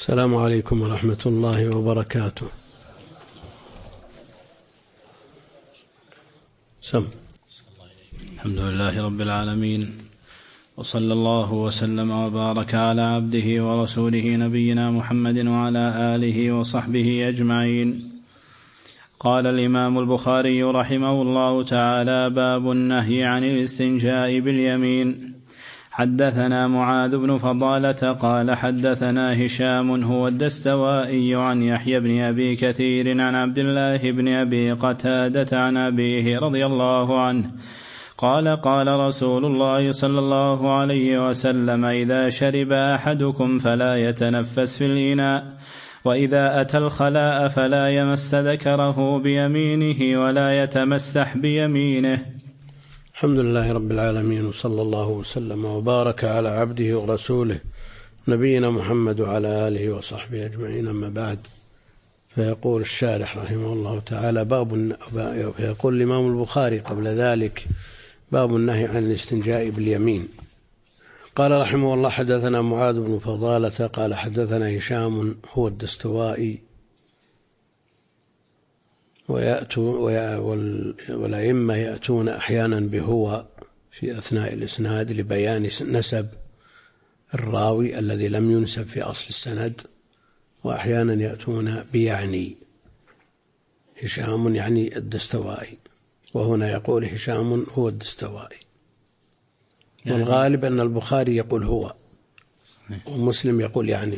السلام عليكم ورحمة الله وبركاته. الحمد لله رب العالمين، وصلى الله وسلم وبارك على عبده ورسوله نبينا محمد وعلى آله وصحبه أجمعين. قال الإمام البخاري رحمه الله تعالى: باب النهي عن الاستنجاء باليمين. حدثنا معاذ بن فضالة قال حدثنا هشام هو الدستوائي عن يحيى بن أبي كثير عن عبد الله بن أبي قتادة عن أبيه رضي الله عنه قال: قال رسول الله صلى الله عليه وسلم: إذا شرب أحدكم فلا يتنفس في الإناء، وإذا أتى الخلاء فلا يمس ذكره بيمينه ولا يتمسح بيمينه. الحمد لله رب العالمين، وصلى الله وسلم وبارك على عبده ورسوله نبينا محمد وعلى آله وصحبه أجمعين. أما بعد، فيقول الشارح رحمه الله تعالى: فيقول الإمام البخاري قبل ذلك: باب النهي عن الاستنجاء باليمين. قال رحمه الله: حدثنا معاذ بن فضالة قال حدثنا هشام هو الدستوائي. والأئمة يأتون أحيانا بهو في أثناء الإسناد لبيان نسب الراوي الذي لم ينسب في أصل السند، وأحيانا يأتون بيعني. هشام يعني الدستوائي، وهنا يقول هشام هو الدستوائي. والغالب أن البخاري يقول هو، ومسلم يقول يعني.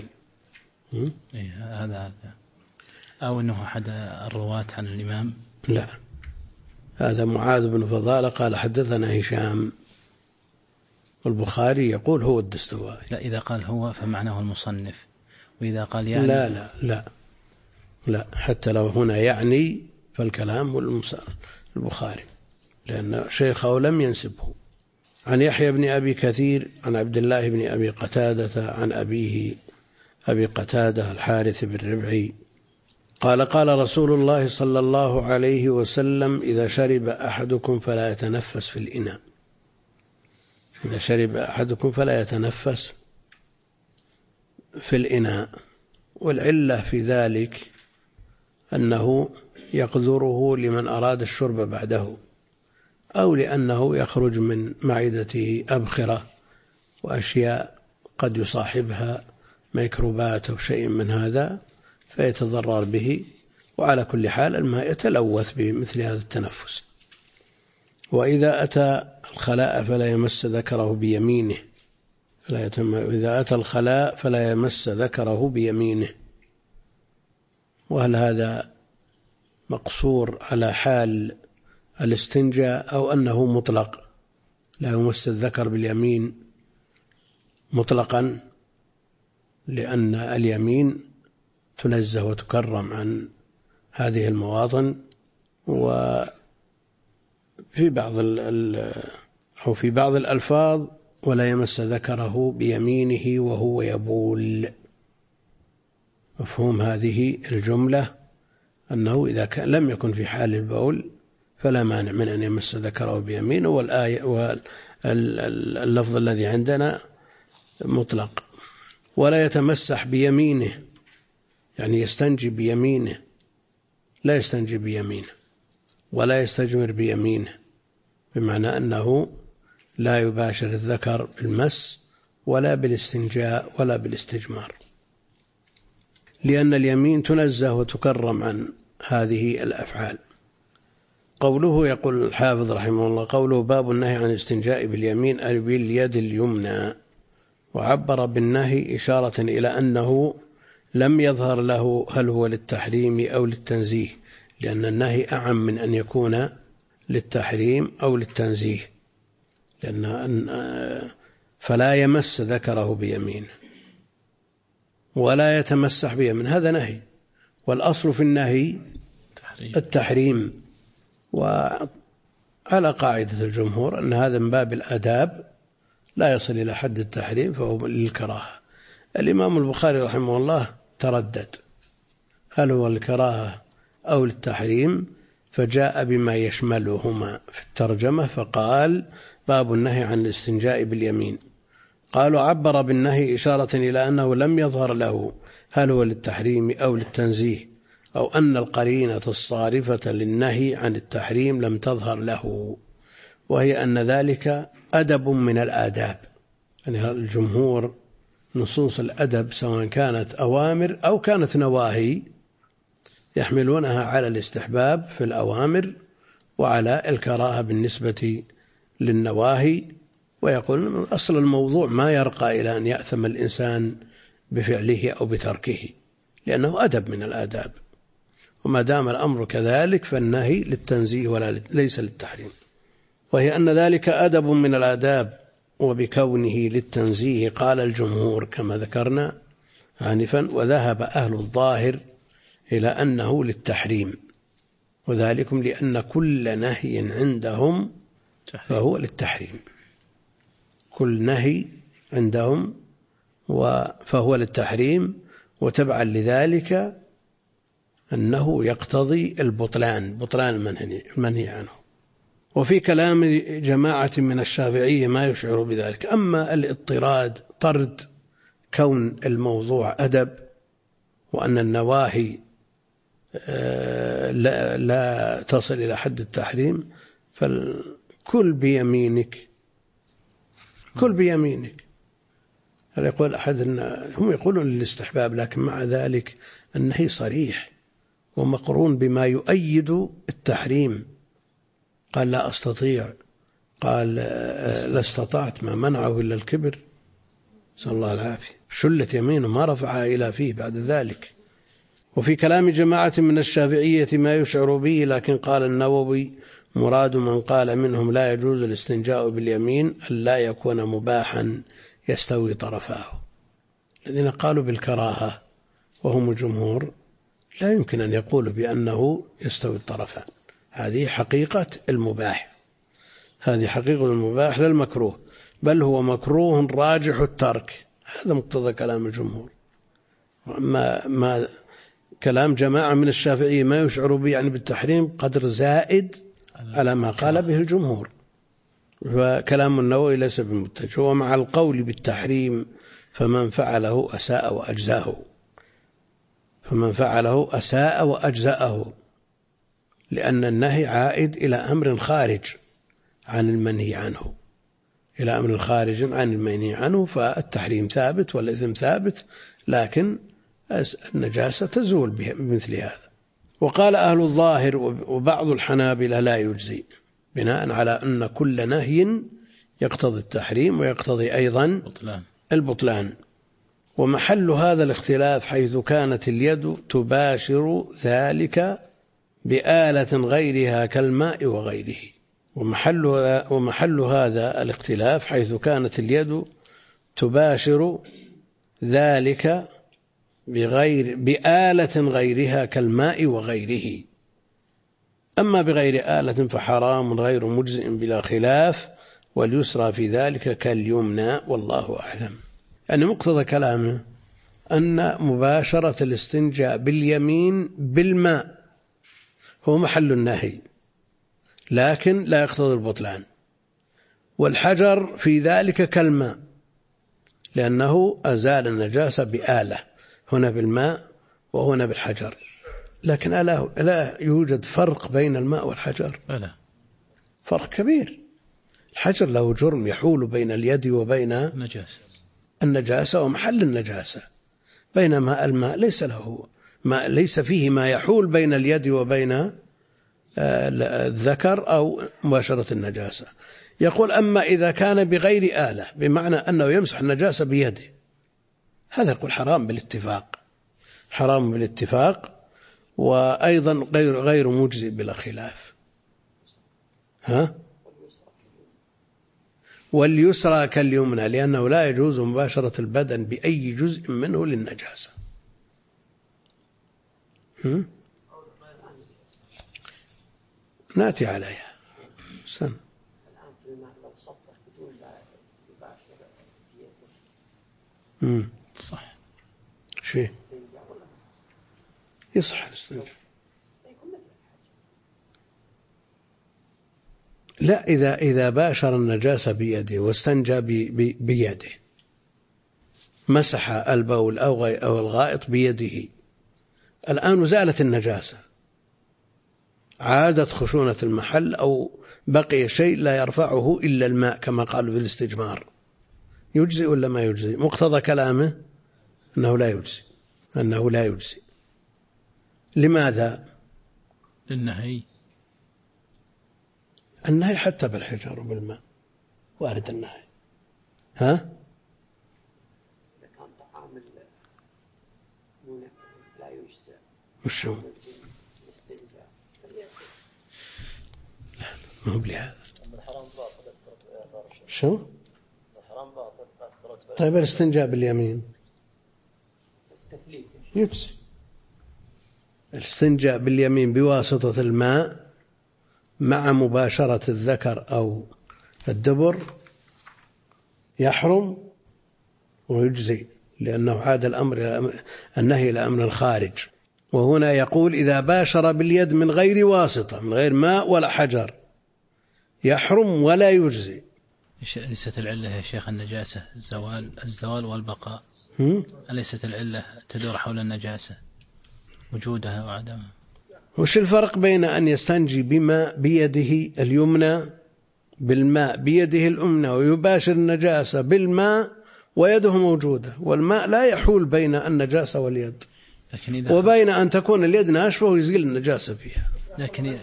هذا أو أنه أحد الرواة عن الإمام. لا، هذا معاذ بن فضالة قال حدثنا هشام، والبخاري يقول هو الدستوائي. لا، إذا قال هو فمعناه المصنف، وإذا قال يعني لا لا لا لا، حتى لو هنا يعني فالكلام البخاري، لأن شيخه لم ينسبه. عن يحيى بن أبي كثير عن عبد الله بن أبي قتادة عن أبيه أبي قتادة الحارث بن ربعي قال: قال رسول الله صلى الله عليه وسلم: إذا شرب أحدكم فلا يتنفس في الإناء. إذا شرب أحدكم فلا يتنفس في الإناء. والعلة في ذلك أنه يقذره لمن أراد الشرب بعده، أو لأنه يخرج من معدته أبخرة وأشياء قد يصاحبها ميكروبات أو شيء من هذا فيتضرر به. وعلى كل حال الماء يتلوث بمثل هذا التنفس. وإذا أتى الخلاء فلا يمس ذكره بيمينه. إذا أتى الخلاء فلا يمس ذكره بيمينه. وهل هذا مقصور على حال الاستنجاء أو أنه مطلق لا يمس الذكر باليمين مطلقا؟ لأن اليمين تنزه وتكرم عن هذه المواطن. وفي بعض الألفاظ: ولا يمس ذكره بيمينه وهو يبول. مفهوم هذه الجملة أنه إذا لم يكن في حال البول فلا مانع من أن يمس ذكره بيمينه. واللفظ الذي عندنا مطلق. ولا يتمسح بيمينه، يعني يستنجي بيمينه، لا يستنجي بيمينه، ولا يستجمر بيمينه، بمعنى أنه لا يباشر الذكر بالمس ولا بالاستنجاء ولا بالاستجمار، لأن اليمين تنزه وتكرم عن هذه الأفعال. قوله، يقول الحافظ رحمه الله: قوله: باب النهي عن الاستنجاء باليمين أي باليد اليمنى. وعبر بالنهي إشارة إلى أنه لم يظهر له هل هو للتحريم أو للتنزيه، لأن النهي أعم من أن يكون للتحريم أو للتنزيه. فلا يمس ذكره بيمينه ولا يتمسح بيمينه، هذا نهي، والأصل في النهي التحريم. وعلى قاعدة الجمهور أن هذا من باب الآداب لا يصل إلى حد التحريم، فهو للكراهة. الإمام البخاري رحمه الله تردد هل هو الكراهة أو التحريم، فجاء بما يشملهما في الترجمة فقال: باب النهي عن الاستنجاء باليمين. قالوا عبر بالنهي إشارة إلى أنه لم يظهر له هل هو للتحريم أو للتنزيه، أو أن القرينة الصارفة للنهي عن التحريم لم تظهر له، وهي أن ذلك أدب من الآداب. يعني الجمهور نصوص الأدب سواء كانت أوامر أو كانت نواهي يحملونها على الاستحباب في الأوامر وعلى الكراهة بالنسبة للنواهي، ويقول أصل الموضوع ما يرقى إلى أن يأثم الإنسان بفعله أو بتركه، لأنه أدب من الآداب، وما دام الأمر كذلك فالنهي للتنزيه وليس للتحريم، وهي أن ذلك أدب من الآداب، وبكونه للتنزيه قال الجمهور كما ذكرنا آنفا، وذهب أهل الظاهر إلى أنه للتحريم، وذلكم لأن كل نهي عندهم فهو للتحريم، كل نهي عندهم فهو للتحريم، وتبعا لذلك أنه يقتضي البطلان، بطلان المنهي عنه. وفي كلام جماعة من الشافعية ما يشعر بذلك. أما الاضطراد طرد كون الموضوع أدب وأن النواهي لا تصل إلى حد التحريم، فالكل بيمينك، كل بيمينك. هل يقول أحد هم يقولون للاستحباب، لكن مع ذلك النهي صريح ومقرون بما يؤيد التحريم. قال لا أستطيع، قال لا استطعت، ما منعه إلا الكبر، صلى الله العافية، شلت يمينه ما رفعها إلى فيه بعد ذلك. وفي كلام جماعة من الشافعية ما يشعر به، لكن قال النووي مراد من قال منهم لا يجوز الاستنجاء باليمين أن لا يكون مباحا يستوي طرفاه. الذين قالوا بالكراهة وهم الجمهور لا يمكن أن يقولوا بأنه يستوي الطرفان، هذه حقيقة المباح، هذه حقيقة المباح لا المكروه، بل هو مكروه راجح الترك، هذا مقتضى كلام الجمهور. ما كلام جماعة من الشافعية ما يشعر به يعني بالتحريم قدر زائد على ما قال به الجمهور، وكلام النووي ليس بمتجه. ومع القول بالتحريم فمن فعله أساء وأجزاه، فمن فعله أساء وأجزأه، لأن النهي عائد إلى أمر خارج عن المنهي عنه، إلى أمر خارج عن المنهي عنه، فالتحريم ثابت والإثم ثابت، لكن النجاسة تزول بمثل هذا. وقال أهل الظاهر وبعض الحنابلة لا يجزي، بناء على أن كل نهي يقتضي التحريم ويقتضي أيضا البطلان. ومحل هذا الاختلاف حيث كانت اليد تباشر ذلك بآلة غيرها كالماء وغيره. ومحل هذا الاختلاف حيث كانت اليد تباشر ذلك بآلة غيرها كالماء وغيره. أما بغير آلة فحرام غير مجزئ بلا خلاف، واليسرى في ذلك كاليمنى، والله أعلم. يعني مقتضى كلامه أن مباشرة الاستنجاء باليمين بالماء هو محل النهي، لكن لا يقتضي البطلان. والحجر في ذلك كالماء، لأنه أزال النجاسة بآلة، هنا بالماء وهنا بالحجر. لكن لا يوجد فرق بين الماء والحجر، فرق كبير. الحجر له جرم يحول بين اليد وبين النجاسة ومحل النجاسة، بينما الماء ليس فيه ما يحول بين اليد وبين الذكر أو مباشرة النجاسة. يقول أما إذا كان بغير آلة، بمعنى أنه يمسح النجاسة بيده، هذا يقول حرام بالاتفاق، حرام بالاتفاق، وأيضا غير مجزئ بلا خلاف. واليسرى كاليمنى، لأنه لا يجوز مباشرة البدن بأي جزء منه للنجاسة. نأتي عليها سنة. صح، شيء يصح الاستنجاء. لا، إذا باشر النجاسة بيده واستنجى بيده مسح البول أو الغائط بيده، الآن زالت النجاسة، عادت خشونة المحل أو بقي شيء لا يرفعه إلا الماء كما قالوا في الاستجمار، يجزي ولا ما يجزي؟ مقتضى كلامه أنه لا يجزي. لماذا؟ النهي حتى بالحجر وبالماء وارد النهي. ها؟ وشو؟ لا ما هو بلهذا. شو؟ طيب الاستنجاء باليمين يجزي. الاستنجاء باليمين بواسطة الماء مع مباشرة الذكر أو الدبر يحرم ويجزي، لأنه عاد النهي إلى أمر الخارج. وهنا يقول إذا باشر باليد من غير واسطة، من غير ماء ولا حجر، يحرم ولا يجزي. ليست العلة يا شيخ النجاسة الزوال والبقاء؟ أليست العلة تدور حول النجاسة وجودها وعدمها؟ وش الفرق بين أن يستنجي بماء بيده اليمنى بالماء بيده اليمنى ويباشر النجاسة بالماء ويده موجودة، والماء لا يحول بين النجاسة واليد، وبين أن تكون اليد ناشفة ويزيل النجاسة فيها. لكن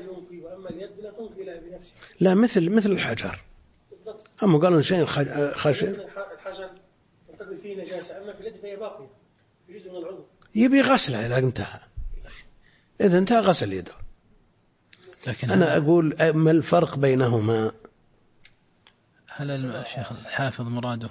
لا مثل الحجر، هم قالوا شيء خشن الحجر تنتقل فيه نجاسة، أما في اليد فهي باقية في جزء من العضو، يبي غسلها إذا انتهى غسل يده. لكن أنا أقول ما الفرق بينهما؟ هل الشيخ الحافظ مراده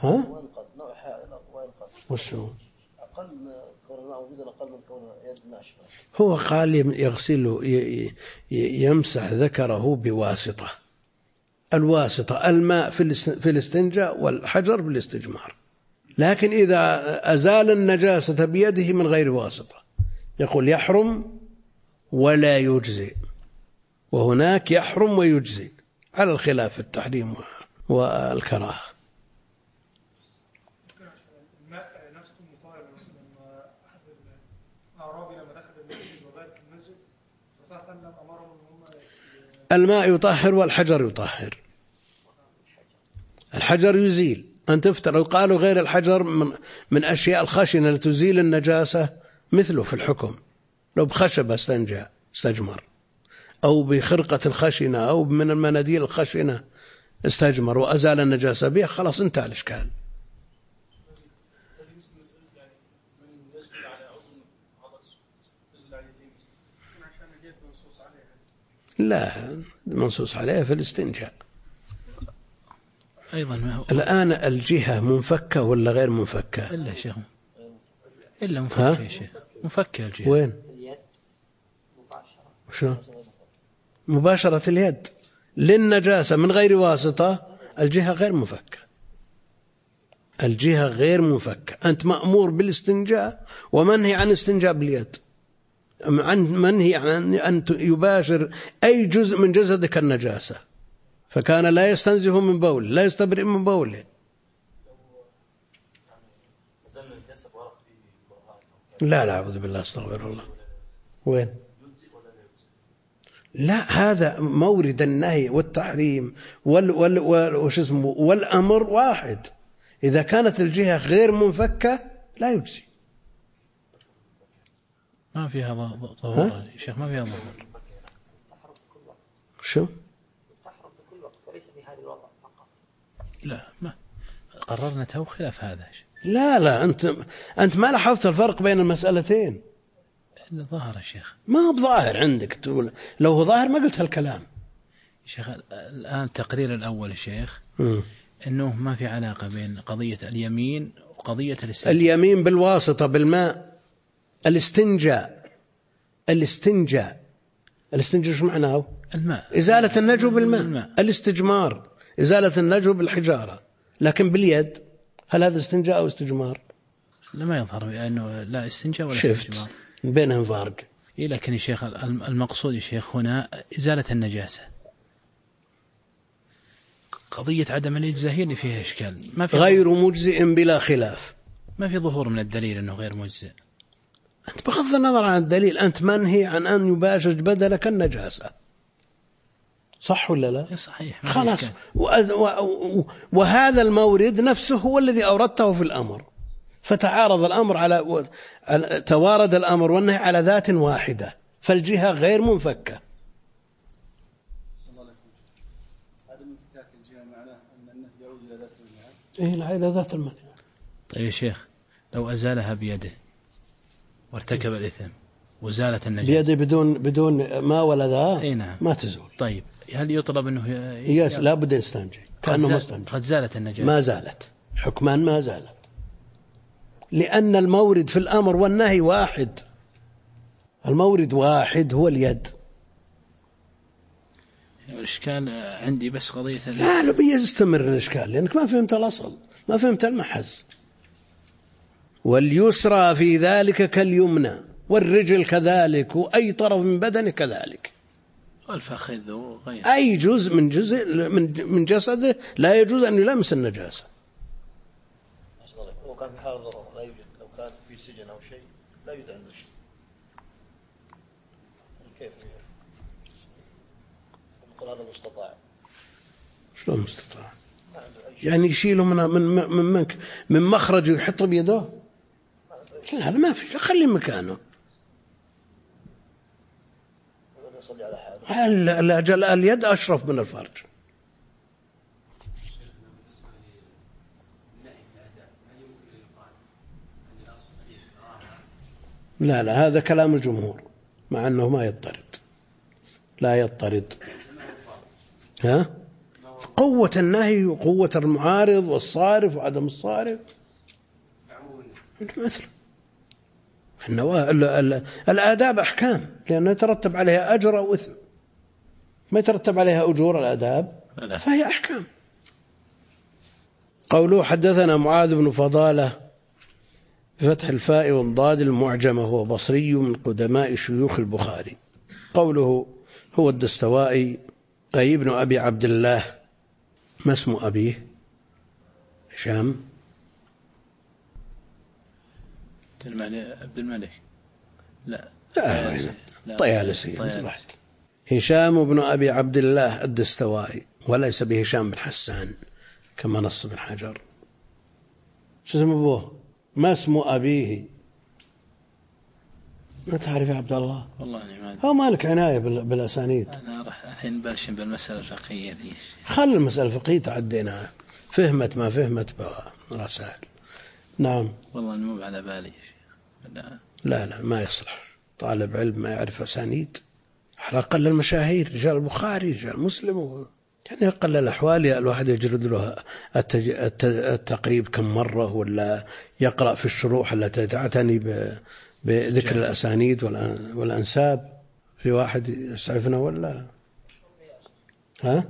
وشو؟ أقل كون الماء موجودا أقل من كون يد ناشفة. هو قال يغسل يمسح ذكره بواسطة، الواسطة الماء في الاستنجاء والحجر في الاستجمار. لكن إذا أزال النجاسة بيده من غير واسطة يقول يحرم ولا يجزي، وهناك يحرم ويجزي على الخلاف في التحريم والكراهة. الماء نفسه مطالب لما أحد الأعرابي لما دخل المسجد وبات في المسجد صلى الله عليه وسلم أمرهم أن هم الماء يطهر والحجر يطهر. الحجر يزيل، أن تفترض قالوا غير الحجر من أشياء الخشنة التي تزيل النجاسة مثله في الحكم، لو بخشبة استجمر، أو بخرقة الخشنة أو من المناديل الخشنة استجمر وأزال النجاسة بها، خلاص انتهى الإشكال. لا منصوص عليها في الاستنجاء. أيضا الآن الجهة منفكة ولا غير منفكة؟ إلا شيخ إلا منفكة يا شيخ، منفكة الجهة. وين؟ شو؟ مباشرة اليد للنجاسة من غير واسطة، الجهة غير منفكة، الجهة غير منفكة. أنت مأمور بالاستنجاء ومنهي عن الاستنجاء باليد، منهي عن أن يباشر أي جزء من جسدك النجاسة، فكان لا يستنزه من بول، لا يستبرئ من بوله. لا أعوذ بالله استغفر الله. وين؟ لا، هذا مورد النهي والتحريم والأمر واحد. إذا كانت الجهة غير منفكة لا يجزي. ما فيها ظهور يا شيخ، ما فيها ظهور. شو؟ لا، ما قررنا تو خلاف هذا. لا أنت ما لاحظت الفرق بين المسألتين؟ إلا ظاهر يا شيخ. ما هو بظاهر عندك، تقول لو هو ظاهر ما قلت هالكلام. شيخ الآن التقرير الأول يا شيخ إنه ما في علاقة بين قضية اليمين وقضية الاستنجاء. اليمين بالواسطة بالماء، الاستنجاء شو معناه؟ الماء، إزالة النجو بالماء. الاستجمار إزالة النجو بالحجارة، لكن باليد هل هذا استنجاء أو استجمار؟ لما يظهر أنه لا استنجاء ولا استجمار، بينهم فرق. لكن يا شيخ المقصود يا شيخ هنا إزالة النجاسة. قضية عدم الإجزاء هي اللي فيها إشكال، ما في غير مجزئ بلا خلاف. ما في ظهور من الدليل أنه غير مجزئ. أنت بغض النظر عن الدليل أنت منهي عن أن يباشر بدلك النجاسة، صح ولا لا؟ صحيح. خلاص. وهذا المورد نفسه هو الذي أوردته في الأمر، فتعارض الأمر توارد الأمر والنهي على ذات واحدة، فالجهة غير منفكة. إيه إلى ذات المنع. طيب يا شيخ، لو أزالها بيده وارتكب الإثم وزالت النجاسة بيده بدون ما ولا ذا، أي نعم، ما تزول. طيب هل يطلب أنه لا بد يستنجي كأنه مستنجي؟ قد زالت النجاسة. ما زالت حكمان، ما زالت، لأن المورد في الأمر والنهي واحد. المورد واحد هو اليد. الإشكال عندي بس قضية لا بيستمر الإشكال لأنك ما فهمت الأصل، ما فهمت المحز. واليسرى في ذلك كاليمنى، والرجل كذلك، وأي طرف من بدنه كذلك، والفخذ وغيره، أي جزء من جسده لا يجوز أن يلمس النجاسة. لو كان في حال ضرر لا يوجد، لو كان في سجن أو شيء لا يوجد عنده شيء، كيف يقول هذا مستطاع؟ شلون مستطاع؟ يعني يشيله من مخرجه ويحطه بيده؟ لا ما في، خليه مكانه. يصلي على حاله. اليد أشرف من الفرج. لا هذا كلام الجمهور، مع أنه ما يضطرد، لا يضطرد. ها؟ قوة النهي وقوة المعارض والصارف وعدم الصارف مثل الآداب أحكام، لأنه يترتب عليها أجر أو إثم، ما يترتب عليها أجور الآداب فهي أحكام. قوله حدثنا معاذ بن فضالة بفتح الفاء والضاد المعجمة، هو بصري من قدماء شيوخ البخاري. قوله هو الدستوائي أي ابن أبي عبد الله. ما اسم أبيه؟ هشام عبد الملك؟ لا طيالسي. هشام بن أبي عبد الله الدستوائي، وليس بهشام بن حسان كما نص بن حجر. شو اسم أبوه؟ ما اسم أبيه؟ ما تعرف يا عبد الله؟ والله ما هو مالك عناية بالأسانيد. أنا راح الحين برشم بالمسألة الفقهية ذي. خل المسألة الفقهية تعديناها، فهمت ما فهمت برسائل. نعم. والله مو على بالي. لا ما يصلح طالب علم ما يعرف أسانيد، على أقل المشاهير رجال البخاري رجال مسلم، يعني أقل الأحوال الواحد يجرد له التقريب كم مرة، ولا يقرأ في الشروح التي تعتني بذكر الأسانيد والأنساب. في واحد يسعفنا ولا ها؟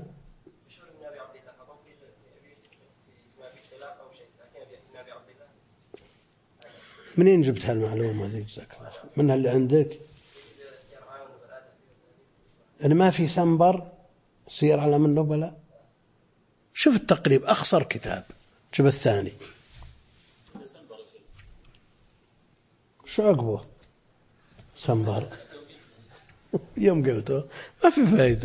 منين جبت هالمعلومة ذي؟ جزاك الله خير. منها اللي عندك؟ أنا ما في سنبر سير علم النبلاء. شوف التقريب أخصر كتاب، شوف الثاني شو عقبه سنبر. يوم قلته ما في فايدة.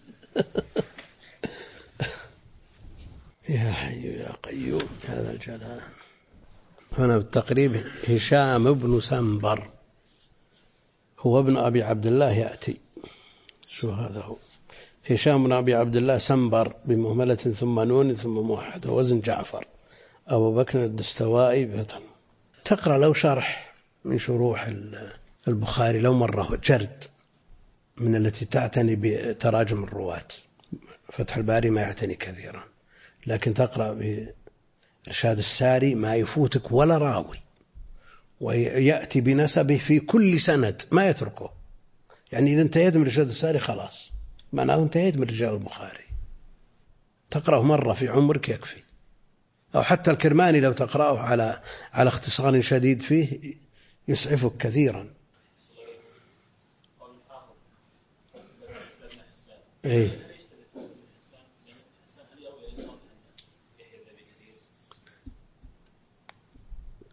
يا حي يا قيوم هذا الجلال. هنا بالتقريب هشام بن سنبر هو ابن أبي عبد الله يأتي. شو هذا هو؟ هشام بن أبي عبد الله سنبر بمهملة ثم نون ثم موحدة وزن جعفر، أبو بكر الدستوائي بطن. تقرأ لو شرح من شروح البخاري لو مرة جرد من التي تعتني بتراجم الرواة. فتح الباري ما يعتني كثيرا، لكن تقرأ بإرشاد الساري ما يفوتك ولا راوي، ويأتي بنسبه في كل سند ما يتركه. يعني إذا انتهيت من إرشاد الساري خلاص معناه انتهيت من رجال البخاري. تقرأه مرة في عمرك يكفي. أو حتى الكرماني لو تقرأه على اختصار شديد فيه يسعفك كثيرا. إيه؟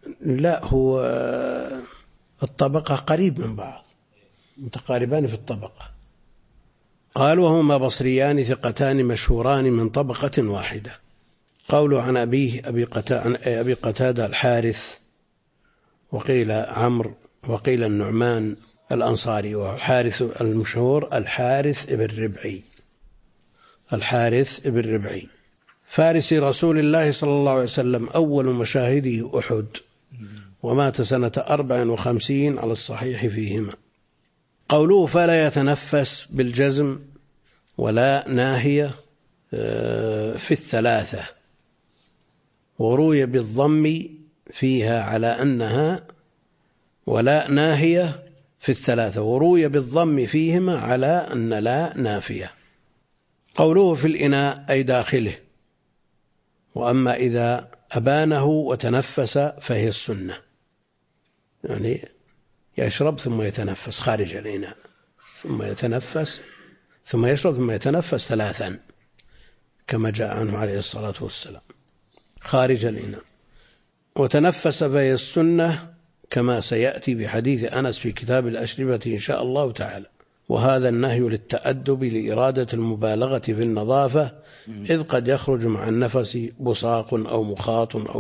لا، هو الطبقة قريب من بعض، متقاربان في الطبقة. قال وهما بصريان ثقتان مشهوران من طبقة واحدة. قوله عن أبيه أبي قتادة الحارث، وقيل عمرو، وقيل النعمان الأنصاري، والحارث المشهور الحارث ابن ربعي، الحارث ابن ربعي فارسي رسول الله صلى الله عليه وسلم، أول مشاهده أحد، ومات سنة 54 على الصحيح فيهما. قوله فلا يتنفس بالجزم ولا ناهية في الثلاثة، وروي بالضم فيها على أنها ولا ناهية في الثلاثة، وروي بالضم فيهما على أن لا نافية. قوله في الإناء أي داخله، وأما إذا أبانه وتنفس فهي السنة، يعني يشرب ثم يتنفس خارج الإناء، ثم يتنفس ثم يشرب ثم يتنفس ثلاثا كما جاء عنه عليه الصلاة والسلام خارج الإناء. وتنفس فهي السنة كما سيأتي بحديث أنس في كتاب الأشربة إن شاء الله تعالى. وهذا النهي للتأدب لإرادة المبالغة في النظافة، إذ قد يخرج مع النفس بصاق أو مخاط أو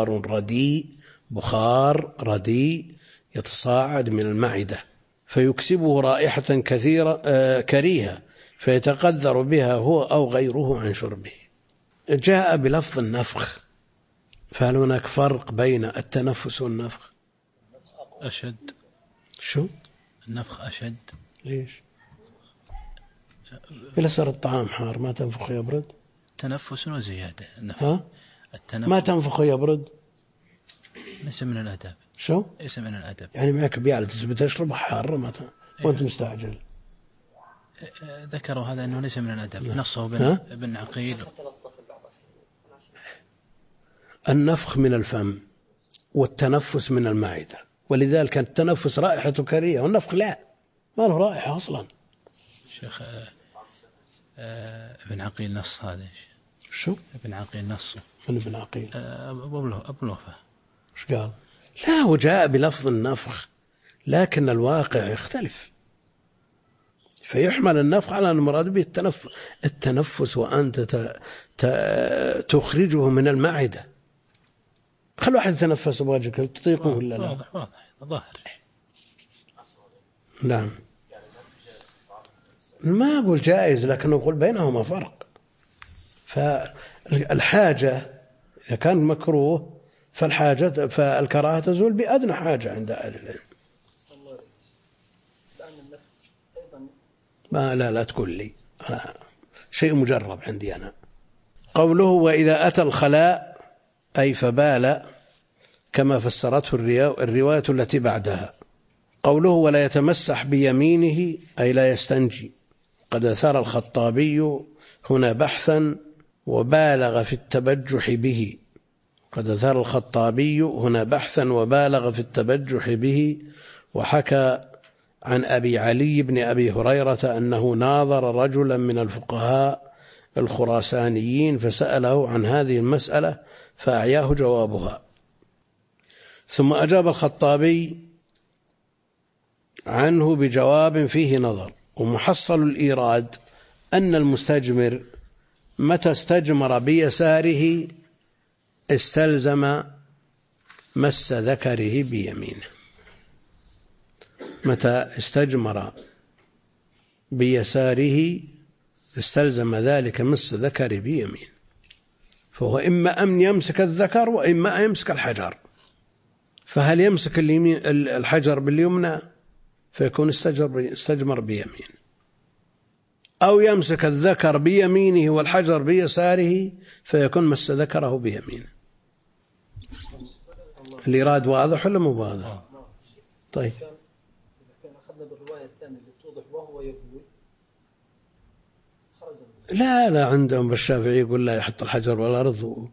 بخار رديء يتصاعد من المعدة فيكسبه رائحة كريهة فيتقدر بها هو أو غيره عن شربه. جاء بلفظ النفخ، فهل هناك فرق بين التنفس والنفخ؟ أشد. شو؟ النفخ أشد. ليش؟ إذا صار الطعام حار ما تنفخ يبرد؟ تنفس وزيادة. النفخ ما تنفخ يبرد؟ ليس من الأدب. شو؟ ليس من الأدب. يعني معك بيالة تشرب حار ما وأنت مستعجل. ذكروا هذا أنه ليس من الأدب. نصه ابن عقيل. النفخ من الفم والتنفس من المعدة، ولذلك التنفس رائحة كريهة والنفخ لا، ما له رائحة أصلا. شيخ ابن عقيل نص هذا. شو؟ ابن عقيل نصه. من ابن عقيل؟ أبو لوفة. ايش قال؟ لا، هو جاء بلفظ النفخ لكن الواقع يختلف، فيحمل النفخ على المراد به التنفس وأنت تخرجه من المعدة. خل واحد يتنفس بوجهك تطيقه ولا لا؟ واضح ظاهر. نعم، ما أقول جائز لكن أقول بينهما فرق. فالحاجة إذا كان مكروه فالكراهة تزول بأدنى حاجة عند أهل العلم. لا تقول لي شيء مجرب عندي أنا. قوله وإذا أتى الخلاء أي فبال كما فسرته الرواية التي بعدها. قوله ولا يتمسح بيمينه أي لا يستنجي. قد أثار الخطابي هنا بحثا وبالغ في التبجح به. قد أثار الخطابي هنا بحثا وبالغ في التبجح به. وحكى عن أبي علي بن أبي هريرة أنه ناظر رجلا من الفقهاء الخراسانيين فسأله عن هذه المسألة فأعياه جوابها. ثم أجاب الخطابي عنه بجواب فيه نظر. ومحصل الإيراد أن المستجمر متى استجمر بيساره استلزم مس ذكره بيمينه. متى استجمر بيساره استلزم ذلك مس ذكره بيمينه، فهو إما أن يمسك الذكر وإما أن يمسك الحجر. فهل يمسك الحجر باليمنى فيكون استجمر بيمين، أو يمسك الذكر بيمينه والحجر بيساره فيكون مس ذكره بيمينه. الإيراد واضح ولا مو واضح؟ طيب أخذنا بالرواية الثانية اللي توضح وهو يقول لا عندهم بالشافعي يقول لا يحط الحجر بالأرض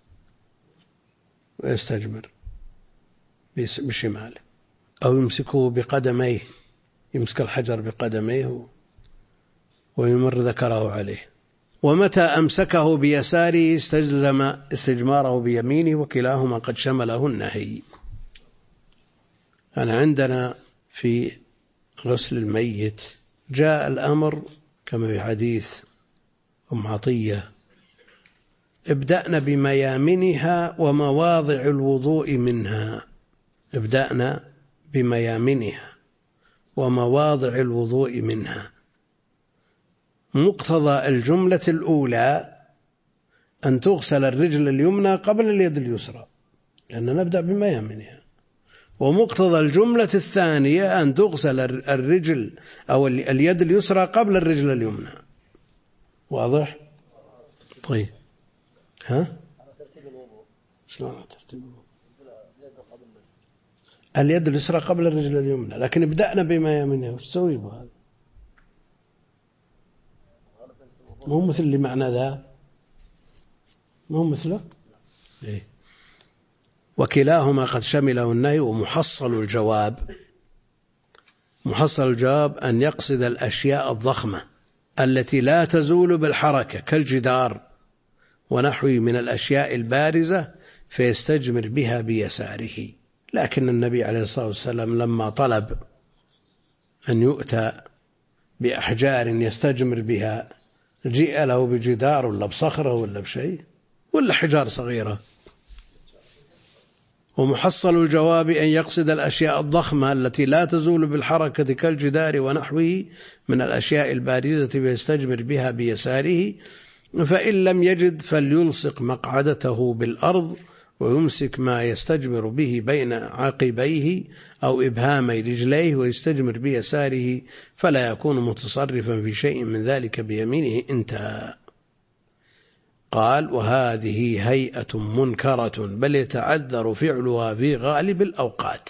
ويستجمر بشماله، أو يمسكه بقدميه، يمسك الحجر بقدميه ويمر ذكره عليه. ومتى أمسكه بيساره استلزم استجماره بيمينه، وكلاهما قد شمله النهي. أنا عندنا في غسل الميت جاء الأمر كما في حديث أم عطية: ابدأنا بميامنها ومواضع الوضوء منها. ابدأنا بميامنها ومواضع الوضوء منها. مقتضى الجملة الأولى أن تغسل الرجل اليمنى قبل اليد اليسرى، لأننا نبدأ بميامنها. ومقتضى الجملة الثانية أن تغسل الرجل أو اليد اليسرى قبل الرجل اليمنى. واضح؟ طيب، ها؟ شلون ترتيب الوضوء؟ اليد اليسرى قبل الرجل اليمنى، لكن ابدأنا بميامنها. وش تسوي بهذا؟ مو مثل اللي معنى ذا، مو مثله. إيه؟ وكلاهما قد شمله النهي. ومحصل الجواب، محصل الجواب أن يقصد الأشياء الضخمة التي لا تزول بالحركة كالجدار ونحوه من الأشياء البارزة فيستجمر بها بيساره. لكن النبي عليه الصلاة والسلام لما طلب أن يؤتى بأحجار يستجمر بها جيء له بجدار ولا بصخرة ولا بشيء ولا حجار صغيرة. ومحصل الجواب أن يقصد الأشياء الضخمة التي لا تزول بالحركة كالجدار ونحوه من الأشياء البارزة فيستجمر بها بيساره. فإن لم يجد فليلصق مقعدته بالأرض ويمسك ما يستجمر به بين عقبيه أو إبهامي رجليه ويستجمر بيساره فلا يكون متصرفا في شيء من ذلك بيمينه. انتهى. قال: وهذه هيئة منكرة بل يتعذر فعلها في غالب الأوقات.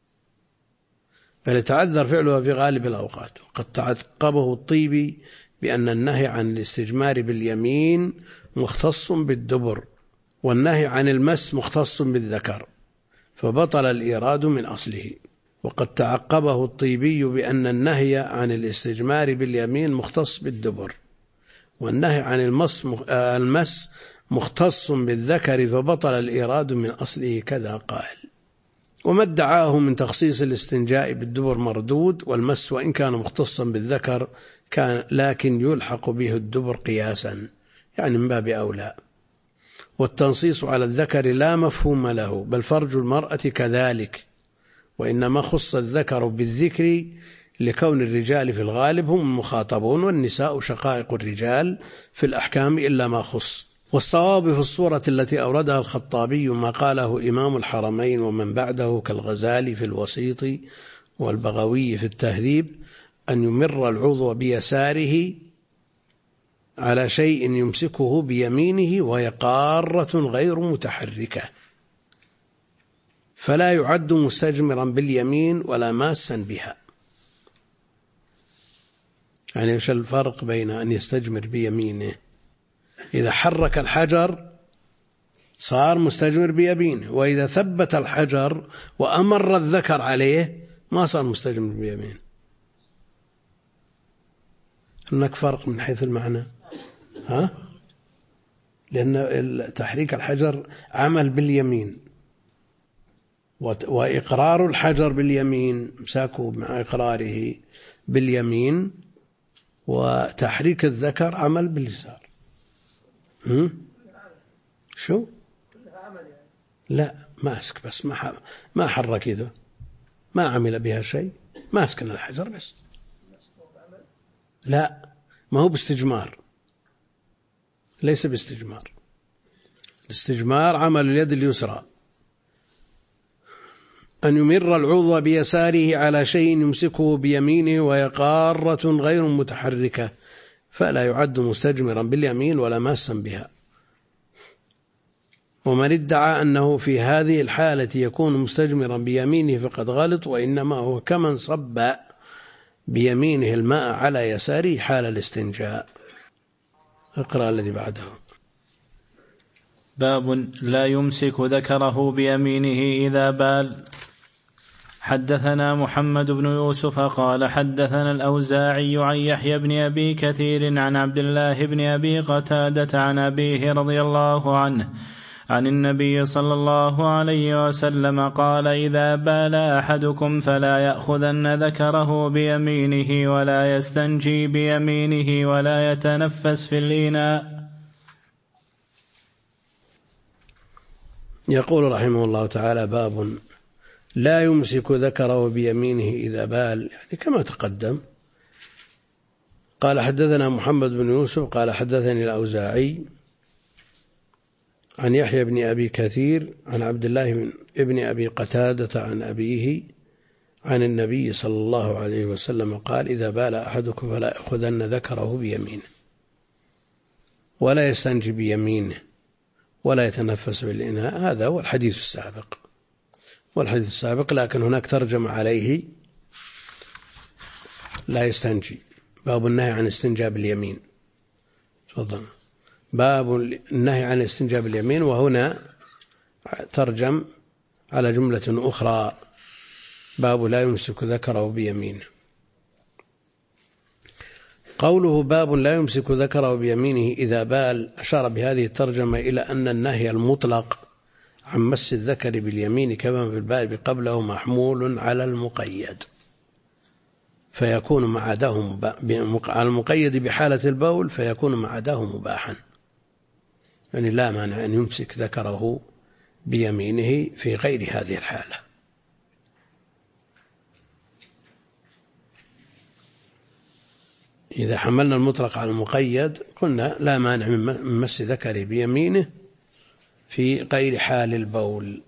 وقد تعقبه الطيبي بأن النهي عن الاستجمار باليمين مختص بالدبر، والنهي عن المس مختص بالذكر، فبطل الإيراد من أصله. وقد تعقبه الطيبي بأن النهي عن الاستجمار باليمين مختص بالدبر، والنهي عن المس مختص بالذكر، فبطل الإيراد من أصله. كذا قال. وما ادعاه من تخصيص الاستنجاء بالدبر مردود، والمس وإن كان مختصا بالذكر لكن يلحق به الدبر قياسا، يعني من باب أولى. والتنصيص على الذكر لا مفهوم له، بل فرج المرأة كذلك، وإنما خص الذكر بالذكر لكون الرجال في الغالب هم المخاطبون، والنساء شقائق الرجال في الأحكام إلا ما خص. والصواب في الصورة التي أوردها الخطابي ما قاله إمام الحرمين ومن بعده كالغزالي في الوسيط والبغوي في التهذيب: أن يمر العضو بيساره على شيء يمسكه بيمينه وهي قارة غير متحركة، فلا يعد مستجمرا باليمين ولا ماسا بها. يعني إيش الفرق بين أن يستجمر بيمينه؟ إذا حرك الحجر صار مستجمر بيمينه، وإذا ثبت الحجر وأمر الذكر عليه ما صار مستجمر بيمينه. هناك فرق من حيث المعنى، ها؟ لأن تحريك الحجر عمل باليمين، وإقرار الحجر باليمين مساكه مع إقراره باليمين، وتحريك الذكر عمل باليسار. شو؟ لا، ماسك بس ما حرك يده، ما عمل بها شيء، ماسكن الحجر بس. لا، ما هو باستجمار، ليس باستجمار. الاستجمار عمل اليد اليسرى، أن يمر العضو بيساره على شيء يمسكه بيمينه وهي قارة غير متحركة، فلا يعد مستجمرا باليمين ولا ماسا بها. ومن ادعى أنه في هذه الحالة يكون مستجمرا بيمينه فقد غلط، وإنما هو كمن صب بيمينه الماء على يساره حال الاستنجاء. اقرأ الذي بعده. باب لا يمسك ذكره بيمينه إذا بال. حدثنا محمد بن يوسف قال حدثنا الأوزاعي عن يحيى بن أبي كثير عن عبد الله بن أبي قتادة عن أبيه رضي الله عنه عن النبي صلى الله عليه وسلم قال: إذا بال أحدكم فلا يأخذن ذكره بيمينه ولا يستنجي بيمينه ولا يتنفس في الإناء. يقول رحمه الله تعالى: باب لا يمسك ذكره بيمينه إذا بال، يعني كما تقدم. قال: حدثنا محمد بن يوسف قال: حدثني الأوزاعي عن يحيى بن أبي كثير عن عبد الله بن أبي قتادة عن أبيه عن النبي صلى الله عليه وسلم قال: إذا بال أحدكم فلا يأخذن ذكره بيمينه ولا يستنجي بيمينه ولا يتنفس بالإناء. هذا هو الحديث السابق، لكن هناك ترجم عليه: لا يستنجي. باب النهي عن استنجاء باليمين. تفضل. باب النهي عن الاستنجاء باليمين، وهنا ترجم على جملة أخرى: باب لا يمسك ذكره بيمينه. قوله باب لا يمسك ذكره بيمينه إذا بال أشار بهذه الترجمة إلى أن النهي المطلق عن مس الذكر باليمين كما في الباب قبله محمول على المقيد، فيكون ما عداه على المقيد بحالة البول فيكون ما عداه مباحا، يعني لا مانع أن يمسك ذكره بيمينه في غير هذه الحالة. إذا حملنا المطلق على المقيد قلنا لا مانع من مس ذكره بيمينه في غير حال البول.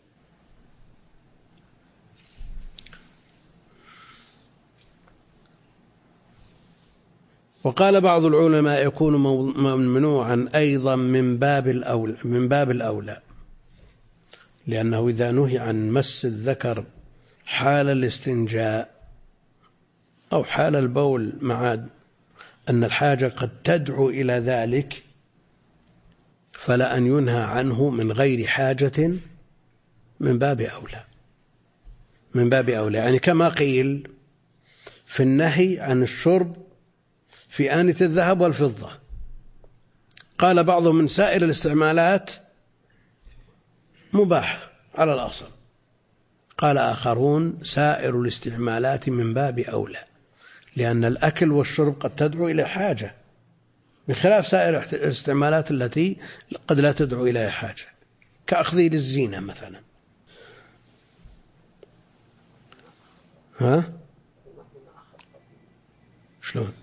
وقال بعض العلماء يكون ممنوعا أيضا من باب الأولى، لأنه إذا نهي عن مس الذكر حال الاستنجاء أو حال البول مع أن الحاجة قد تدعو إلى ذلك، فلا أن ينهى عنه من غير حاجة من باب أولى. يعني كما قيل في النهي عن الشرب في آنية الذهب والفضة، قال بعضهم من سائر الاستعمالات مباح على الأصل، قال آخرون سائر الاستعمالات من باب أولى، لأن الأكل والشرب قد تدعو إلى حاجة بخلاف سائر الاستعمالات التي قد لا تدعو إلى حاجة، كأخذيل الزينة مثلا. ها؟ شلون؟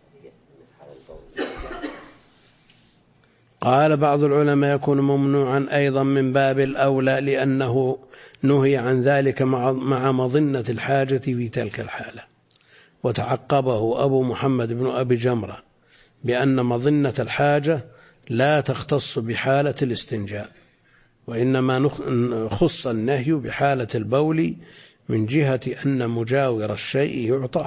قال بعض العلماء يكون ممنوعا أيضا من باب الأولى، لأنه نهي عن ذلك مع مظنة الحاجة في تلك الحالة. وتعقبه أبو محمد بن أبي جمرة بأن مظنة الحاجة لا تختص بحالة الاستنجاء، وإنما خص النهي بحالة البول من جهة أن مجاور الشيء يعطى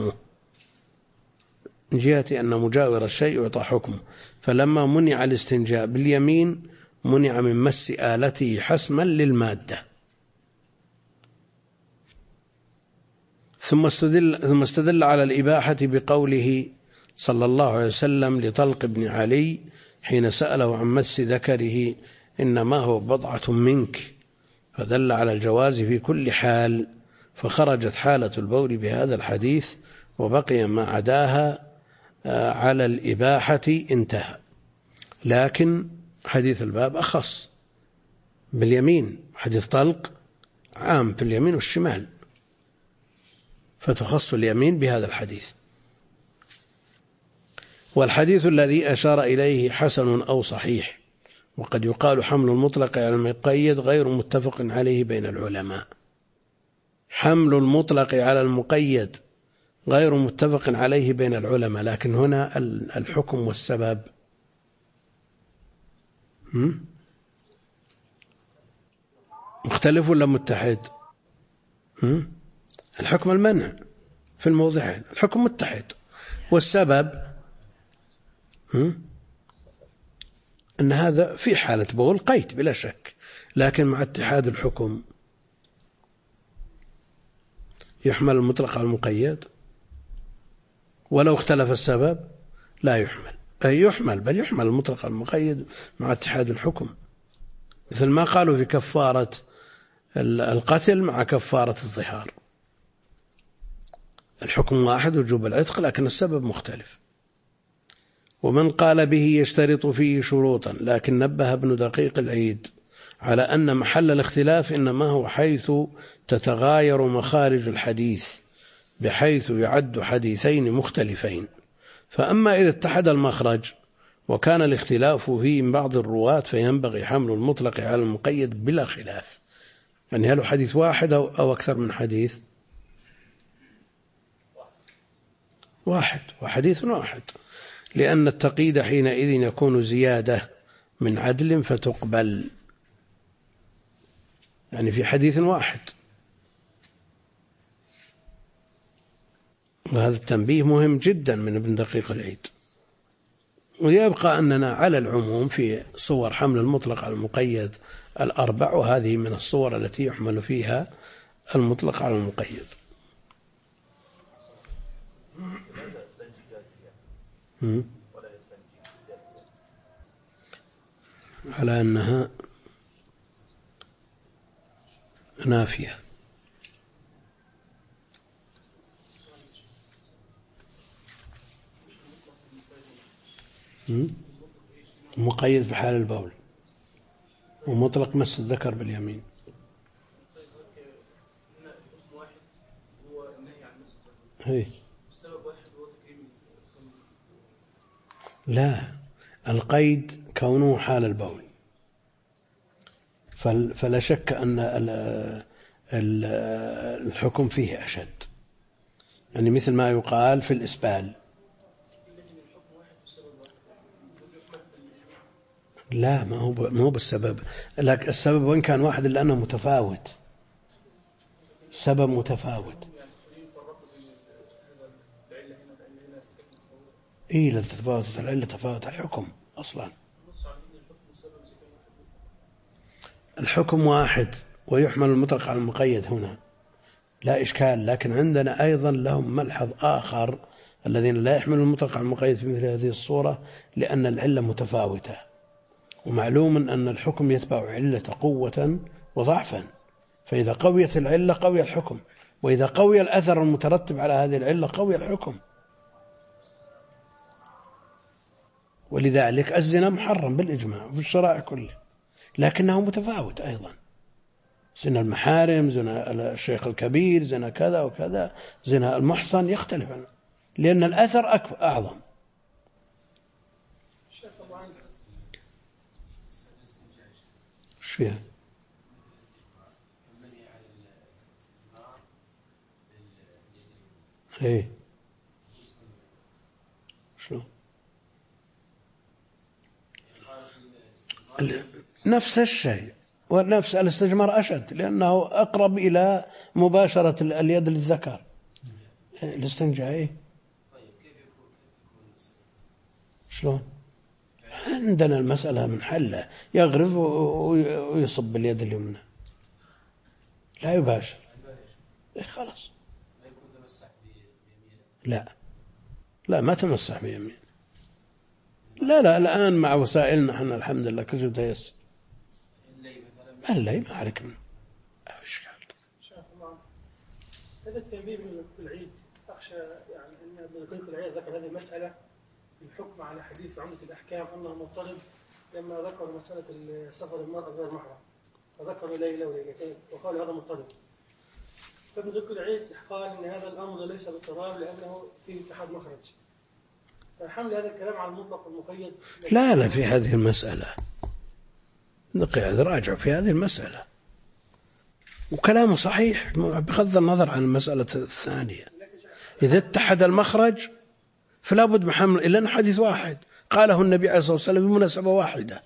حكمه، فلما منع الاستنجاء باليمين منع من مس آلته حسما للمادة. ثم استدل على الإباحة بقوله صلى الله عليه وسلم لطلق بن علي حين سأله عن مس ذكره: إنما هو بضعة منك، فدل على الجواز في كل حال، فخرجت حالة البول بهذا الحديث وبقي ما عداها على الإباحة انتهى. لكن حديث الباب أخص باليمين، حديث طلق عام في اليمين والشمال، فتخص اليمين بهذا الحديث. والحديث الذي أشار إليه حسن أو صحيح، وقد يقال حمل المطلق على المقيد غير متفق عليه بين العلماء. حمل المطلق على المقيد غير متفق عليه بين العلماء، لكن هنا الحكم والسبب مختلف ولا متحد؟ الحكم المنع في الموضعين، الحكم متحد، والسبب أن هذا في حالة بول قيد بلا شك، لكن مع اتحاد الحكم يحمل المطلق على المقيد، ولو اختلف السبب لا يحمل، بل يحمل المطلق على المقيد مع اتحاد الحكم. مثل ما قالوا في كفارة القتل مع كفارة الظهار، الحكم واحد وجوب العتق لكن السبب مختلف. ومن قال به يشترط فيه شروطا، لكن نبه ابن دقيق العيد على أن محل الاختلاف إنما هو حيث تتغاير مخارج الحديث بحيث يعد حديثين مختلفين. فأما إذا اتحد المخرج وكان الاختلاف فيه من بعض الرواة فينبغي حمل المطلق على المقيد بلا خلاف. يعني هل حديث واحد أو أكثر من حديث؟ واحد، وحديث واحد، لأن التقييد حينئذ يكون زيادة من عدل فتقبل، يعني في حديث واحد. وهذا التنبيه مهم جدا من ابن دقيق العيد. ويبقى أننا على العموم في صور حمل المطلق على المقيد الأربع، وهذه من الصور التي يحمل فيها المطلق على المقيد. على أنها نافية. مقيد بحال البول، ومطلق مس الذكر باليمين. هي. لا، القيد كونه حال البول، فلا شك أن الحكم فيه أشد، يعني مثل ما يقال في الإسبال. لا، ما هو بالسبب، لكن السبب وإن كان واحد لأنه متفاوت، سبب متفاوت. إيه، لا تتفاوت العلة تفاوت الحكم أصلا. الحكم واحد ويحمل المطلق على المقيد هنا لا إشكال، لكن عندنا أيضا لهم ملحظ آخر الذين لا يحمل المطلق على المقيد في مثل هذه الصورة، لأن العلة متفاوتة، ومعلوم أن الحكم يتبع علة قوة وضعفا، فإذا قويت العلة قوي الحكم، وإذا قوي الأثر المترتب على هذه العلة قوي الحكم. ولذلك الزنا محرم بالإجماع في الشرائع كله، لكنه متفاوت أيضا. زنا المحارم، زنا الشيخ الكبير، زنا كذا وكذا، زنا المحصن يختلف عنه، لأن الأثر أعظم. ايش فيها؟ ايه، شلون؟ نفس الشيء، ونفس الاستجمار أشد لأنه أقرب إلى مباشرة اليد للذكر. الاستنجاء إيه؟ شلون؟ عندنا المسألة من حله، يغرف ويصب باليد اليمنى، لا يباشر. إيه خلاص. لا ما تمسح بيمين. لا الآن مع وسائلنا احنا الحمد لله كل شيء تيسر. اللي ما عليك منه إشكال. هذا التنبيه في العيد أخشى يعني أن ابن دقيق العيد ذكر هذه المسألة الحكم على حديث عمدة الأحكام أنه مضطرب لما ذكر مسألة سفر المرأة غير محرم، فذكر ليلة وليلتين وقال هذا مضطرب. فابن دقيق العيد قال أن هذا الأمر ليس باضطراب لأنه فيه اتحاد مخرج. فحمل هذا الكلام على المطلق والمقيد لا في هذه المسألة نقعد راجع في هذه المسألة، وكلامه صحيح بغض النظر عن المسألة الثانية. إذا اتحد المخرج فلا بد من حمل، إلا أن حديث واحد قاله النبي عليه الصلاة والسلام بمناسبة واحدة.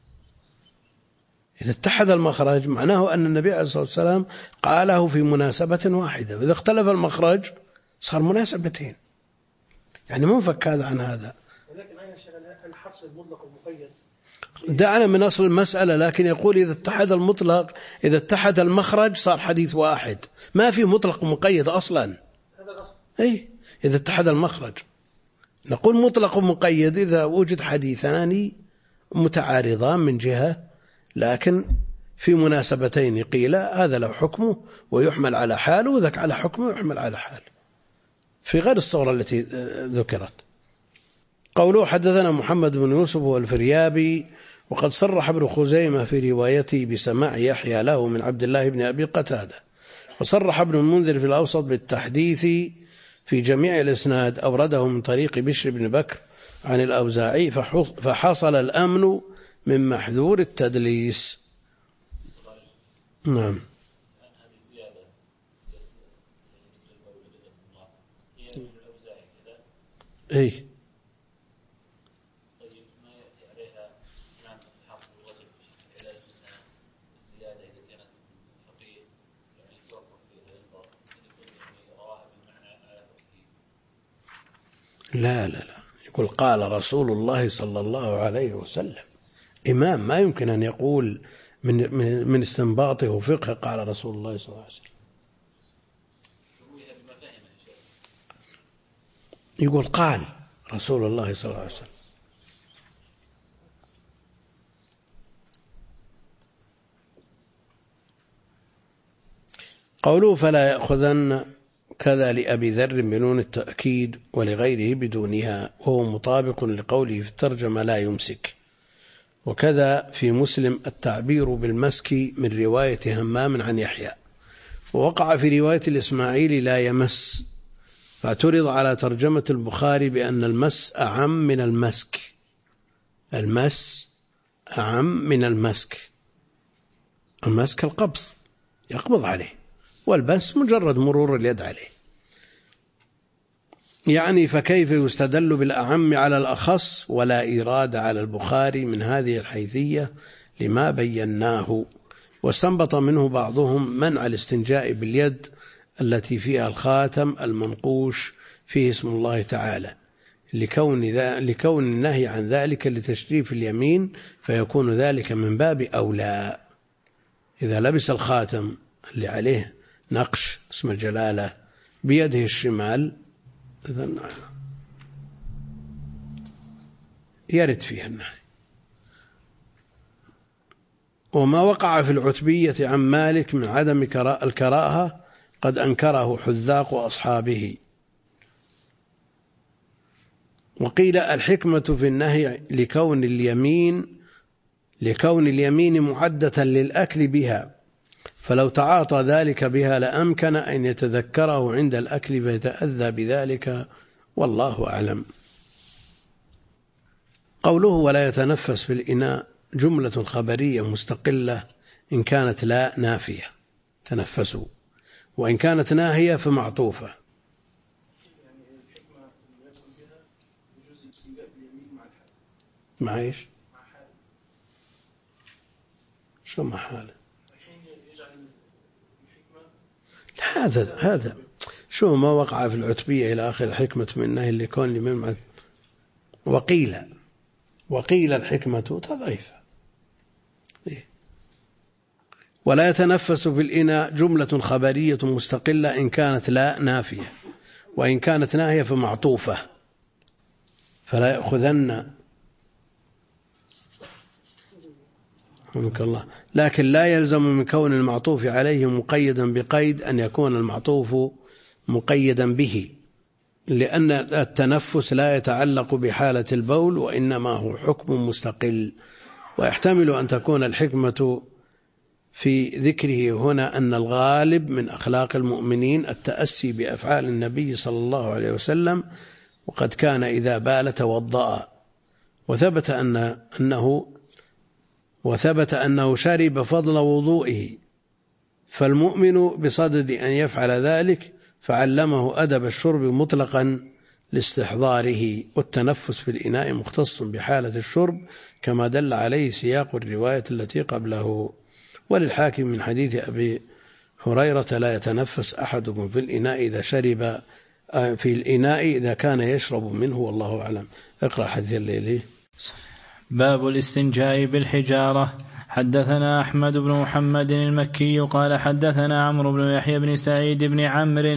إذا اتحد المخرج معناه أن النبي عليه الصلاة والسلام قاله في مناسبة واحدة، وإذا اختلف المخرج صار مناسبتين، يعني منفك هذا عن هذا. ولكن أين الحصر المطلق والمقيد؟ دعنا من أصل المسألة، لكن يقول إذا اتحد المطلق، إذا اتحد المخرج صار حديث واحد، ما في مطلق ومقيد أصلا. هذا الأصل. إيه، إذا اتحد المخرج نقول مطلق ومقيد إذا وجد حديثان متعارضان من جهة، لكن في مناسبتين قيل هذا له حكمه ويحمل على حاله، وذاك على حكمه ويحمل على حاله في غير الصورة التي ذكرت. قوله حدثنا محمد بن يوسف والفريابي وقد صرح ابن خزيمة في روايته بسماع يحيى له من عبد الله بن أبي قتادة، وصرح ابن المنذر في الأوسط بالتحديث في جميع الإسناد، أورده من طريق بشر بن بكر عن الأوزاعي فحصل الأمن من محذور التدليس. نعم. إيه. لا يقول قال رسول الله صلى الله عليه وسلم. إمام ما يمكن أن يقول من استنباطه وفقه قال رسول الله صلى الله عليه وسلم. يقول قال رسول الله صلى الله عليه وسلم. قوله فلا يأخذن كذا لأبي ذر بنون التأكيد ولغيره بدونها، وهو مطابق لقوله في الترجمة لا يمسك. وكذا في مسلم التعبير بالمسك من رواية همام عن يحيى، ووقع في رواية الإسماعيلي لا يمس، فاعترض على ترجمة البخاري بأن المس أعم من المسك. المس أعم من المسك. المسك القبض يقبض عليه، والبس مجرد مرور اليد عليه. يعني فكيف يستدل بالأعم على الأخص ولا إيراد على البخاري من هذه الحيثية لما بيناه. واستنبط منه بعضهم منع الاستنجاء باليد التي فيها الخاتم المنقوش فيه اسم الله تعالى، لكون النهي عن ذلك لتشريف اليمين، فيكون ذلك من باب أولى. إذا لبس الخاتم اللي عليه نقش اسم الجلالة بيده الشمال يرد فيها النهي. وما وقع في العتبية عن مالك من عدم الكراهة قد أنكره حذاق أصحابه. وقيل الحكمة في النهي لكون اليمين معدة للأكل بها، فلو تعاطى ذلك بها لأمكن أن يتذكره عند الأكل فيتأذى بذلك، والله أعلم. قوله ولا يتنفس في الإناء جملة خبرية مستقلة إن كانت لا نافية تنفسوا، وإن كانت ناهية فمعطوفة. يعني الحكمة يكون بها وجوز الاستنجاء باليمين مع الحال. مع إيش؟ مع حال. شو مع حال؟ الحكمة هذا شو ما وقع في العتبية إلى آخر الحكمة من النهي اللي يكون لمن. وقيل الحكمة تضعيف. ولا يتنفس في الإناء جملة خبرية مستقلة إن كانت لا نافية، وإن كانت ناهية فمعطوفة. فلا يأخذن الله، لكن لا يلزم من كون المعطوف عليه مقيدا بقيد أن يكون المعطوف مقيدا به، لأن التنفس لا يتعلق بحالة البول، وإنما هو حكم مستقل. ويحتمل أن تكون الحكمة في ذكره هنا أن الغالب من أخلاق المؤمنين التأسي بأفعال النبي صلى الله عليه وسلم، وقد كان إذا بال توضأ، وثبت أنه شرب فضل وضوئه، فالمؤمن بصدد أن يفعل ذلك، فعلمه أدب الشرب مطلقا لاستحضاره. والتنفس في الإناء مختص بحالة الشرب كما دل عليه سياق الرواية التي قبله. وللحاكم من حديث أبي هريرة لا يتنفس أحدكم في الإناء إذا شرب في الإناء إذا كان يشرب منه، والله أعلم. اقرأ حديث الليلي. باب الاستنجاء بالحجارة. حدثنا أحمد بن محمد المكي قال حدثنا عمرو بن يحيى بن سعيد بن عمرو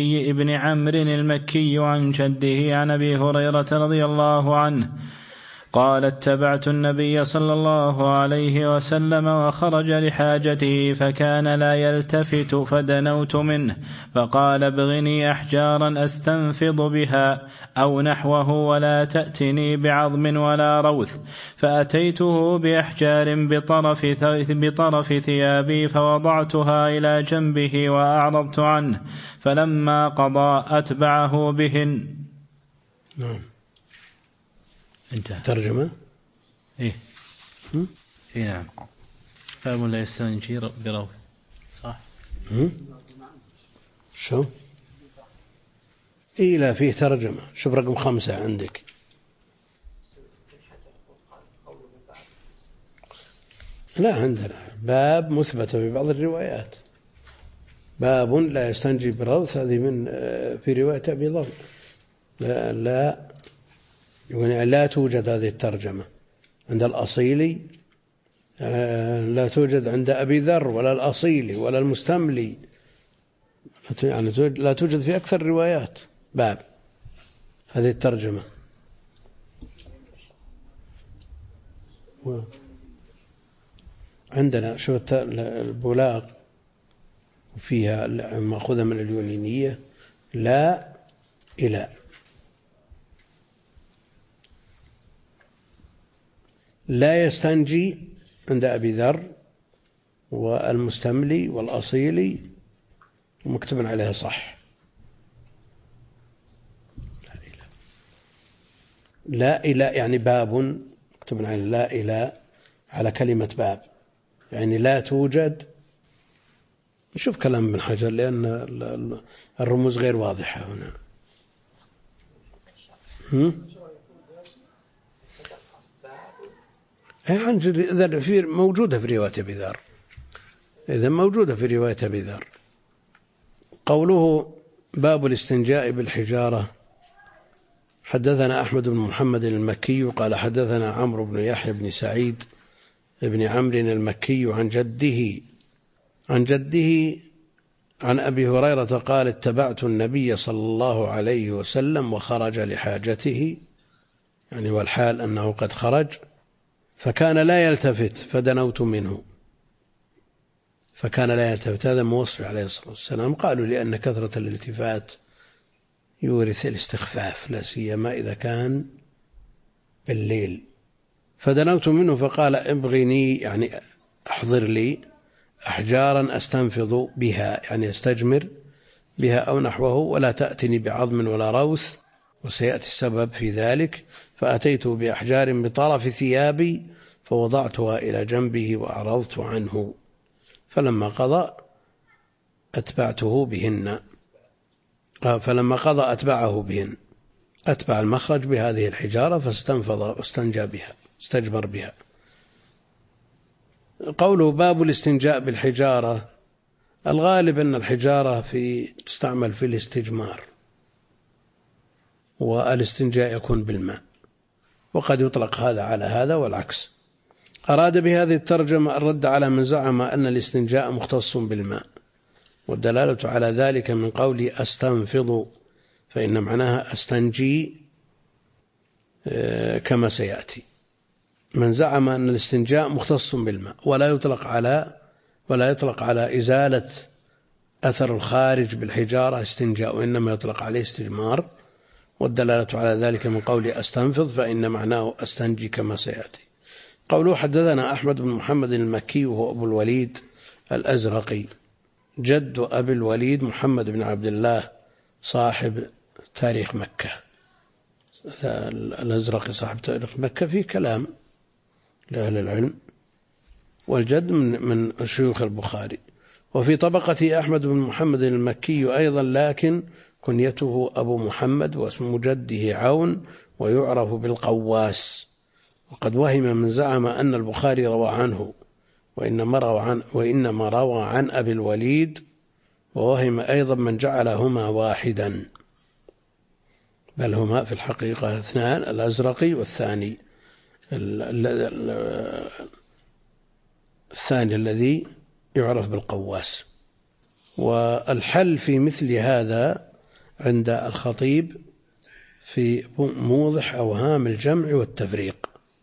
المكي عن جده عن أبي هريرة رضي الله عنه قال اتبعت النبي صلى الله عليه وسلم وخرج لحاجته فكان لا يلتفت فدنوت منه فقال ابغني أحجارا أستنفض بها أو نحوه ولا تأتني بعظم ولا روث. فأتيته بأحجار بطرف ثيابي فوضعتها إلى جنبه وأعرضت عنه فلما قضى أتبعه بهن. نعم. انتهى. ترجمة. إيه نعم. باب لا يستنجي بروث. صح. شو لا فيه ترجمة. شوف رقم 5 عندك. لا عندنا باب مثبتة في بعض الروايات. باب لا يستنجي بروث هذه من في رواية أبي ذر. لا توجد هذه الترجمة عند الأصيلي، لا توجد عند أبي ذر ولا الأصيلي ولا المستملي، يعني لا توجد في أكثر الروايات باب هذه الترجمة. عندنا شو البلاغ وفيها مأخوذة من اليونانية لا إلى. لا يستنجي عند أبي ذر والمستملي والأصيلي ومكتوب عليها صح. لا إلى يعني باب مكتوب على لا إلى على كلمة باب، يعني لا توجد. نشوف كلام ابن حجر لأن الرموز غير واضحة هنا. إذا موجودة في رواية أبي ذر، إذا موجودة في رواية أبي ذر. قوله باب الاستنجاء بالحجارة. حدثنا أحمد بن محمد المكي قال حدثنا عمرو بن يحيى بن سعيد بن عمرو المكي عن جده عن أبي هريرة قال اتبعت النبي صلى الله عليه وسلم وخرج لحاجته، يعني والحال أنه قد خرج، فكان لا يلتفت فدنوت منه. فكان لا يلتفت هذا موصف عليه الصلاة والسلام. قالوا لأن كثرة الالتفات يورث الاستخفاف، لا سيما إذا كان بالليل. فدنوت منه فقال ابغني يعني أحضر لي أحجارا أستنفض بها، يعني أستجمر بها أو نحوه، ولا تأتني بعظم ولا روث، وسيأتي السبب في ذلك. فأتيت بأحجار بطرف ثيابي فوضعتها إلى جنبه وأعرضت عنه فلما قضى أتبعته بهن. فلما قضى أتبعه بهن، أتبع المخرج بهذه الحجارة فاستنفض واستنجى بها، استجمر بها. قوله باب الاستنجاء بالحجارة، الغالب أن الحجارة تستعمل في الاستجمار، والاستنجاء يكون بالماء، وقد يطلق هذا على هذا والعكس. أراد بهذه الترجمة الرد على من زعم أن الاستنجاء مختص بالماء، والدلالة على ذلك من قولي أستنفض، فإن معناها أستنجي كما سيأتي. من زعم أن الاستنجاء مختص بالماء ولا يطلق على إزالة أثر الخارج بالحجارة استنجاء، وإنما يطلق عليه استجمار، والدلالة على ذلك من قولي أستنفض فإن معناه أستنجي كما سيأتي. قوله حدثنا أحمد بن محمد المكي وهو أبو الوليد الأزرقي جد أبي الوليد محمد بن عبد الله صاحب تاريخ مكة. الأزرقي صاحب تاريخ مكة فيه كلام لأهل العلم، والجد من شيوخ البخاري. وفي طبقة أحمد بن محمد المكي أيضا، لكن كنيته أبو محمد واسم جده عون ويعرف بالقواس. وقد وهم من زعم أن البخاري روى عنه، وإنما روى عن أبي الوليد، ووهم أيضا من جعلهما واحدا، بل هما في الحقيقة اثنان، الأزرقي والثاني الذي يعرف بالقواس. والحل في مثل هذا عند الخطيب في موضح أوهام الجمع والتفريق،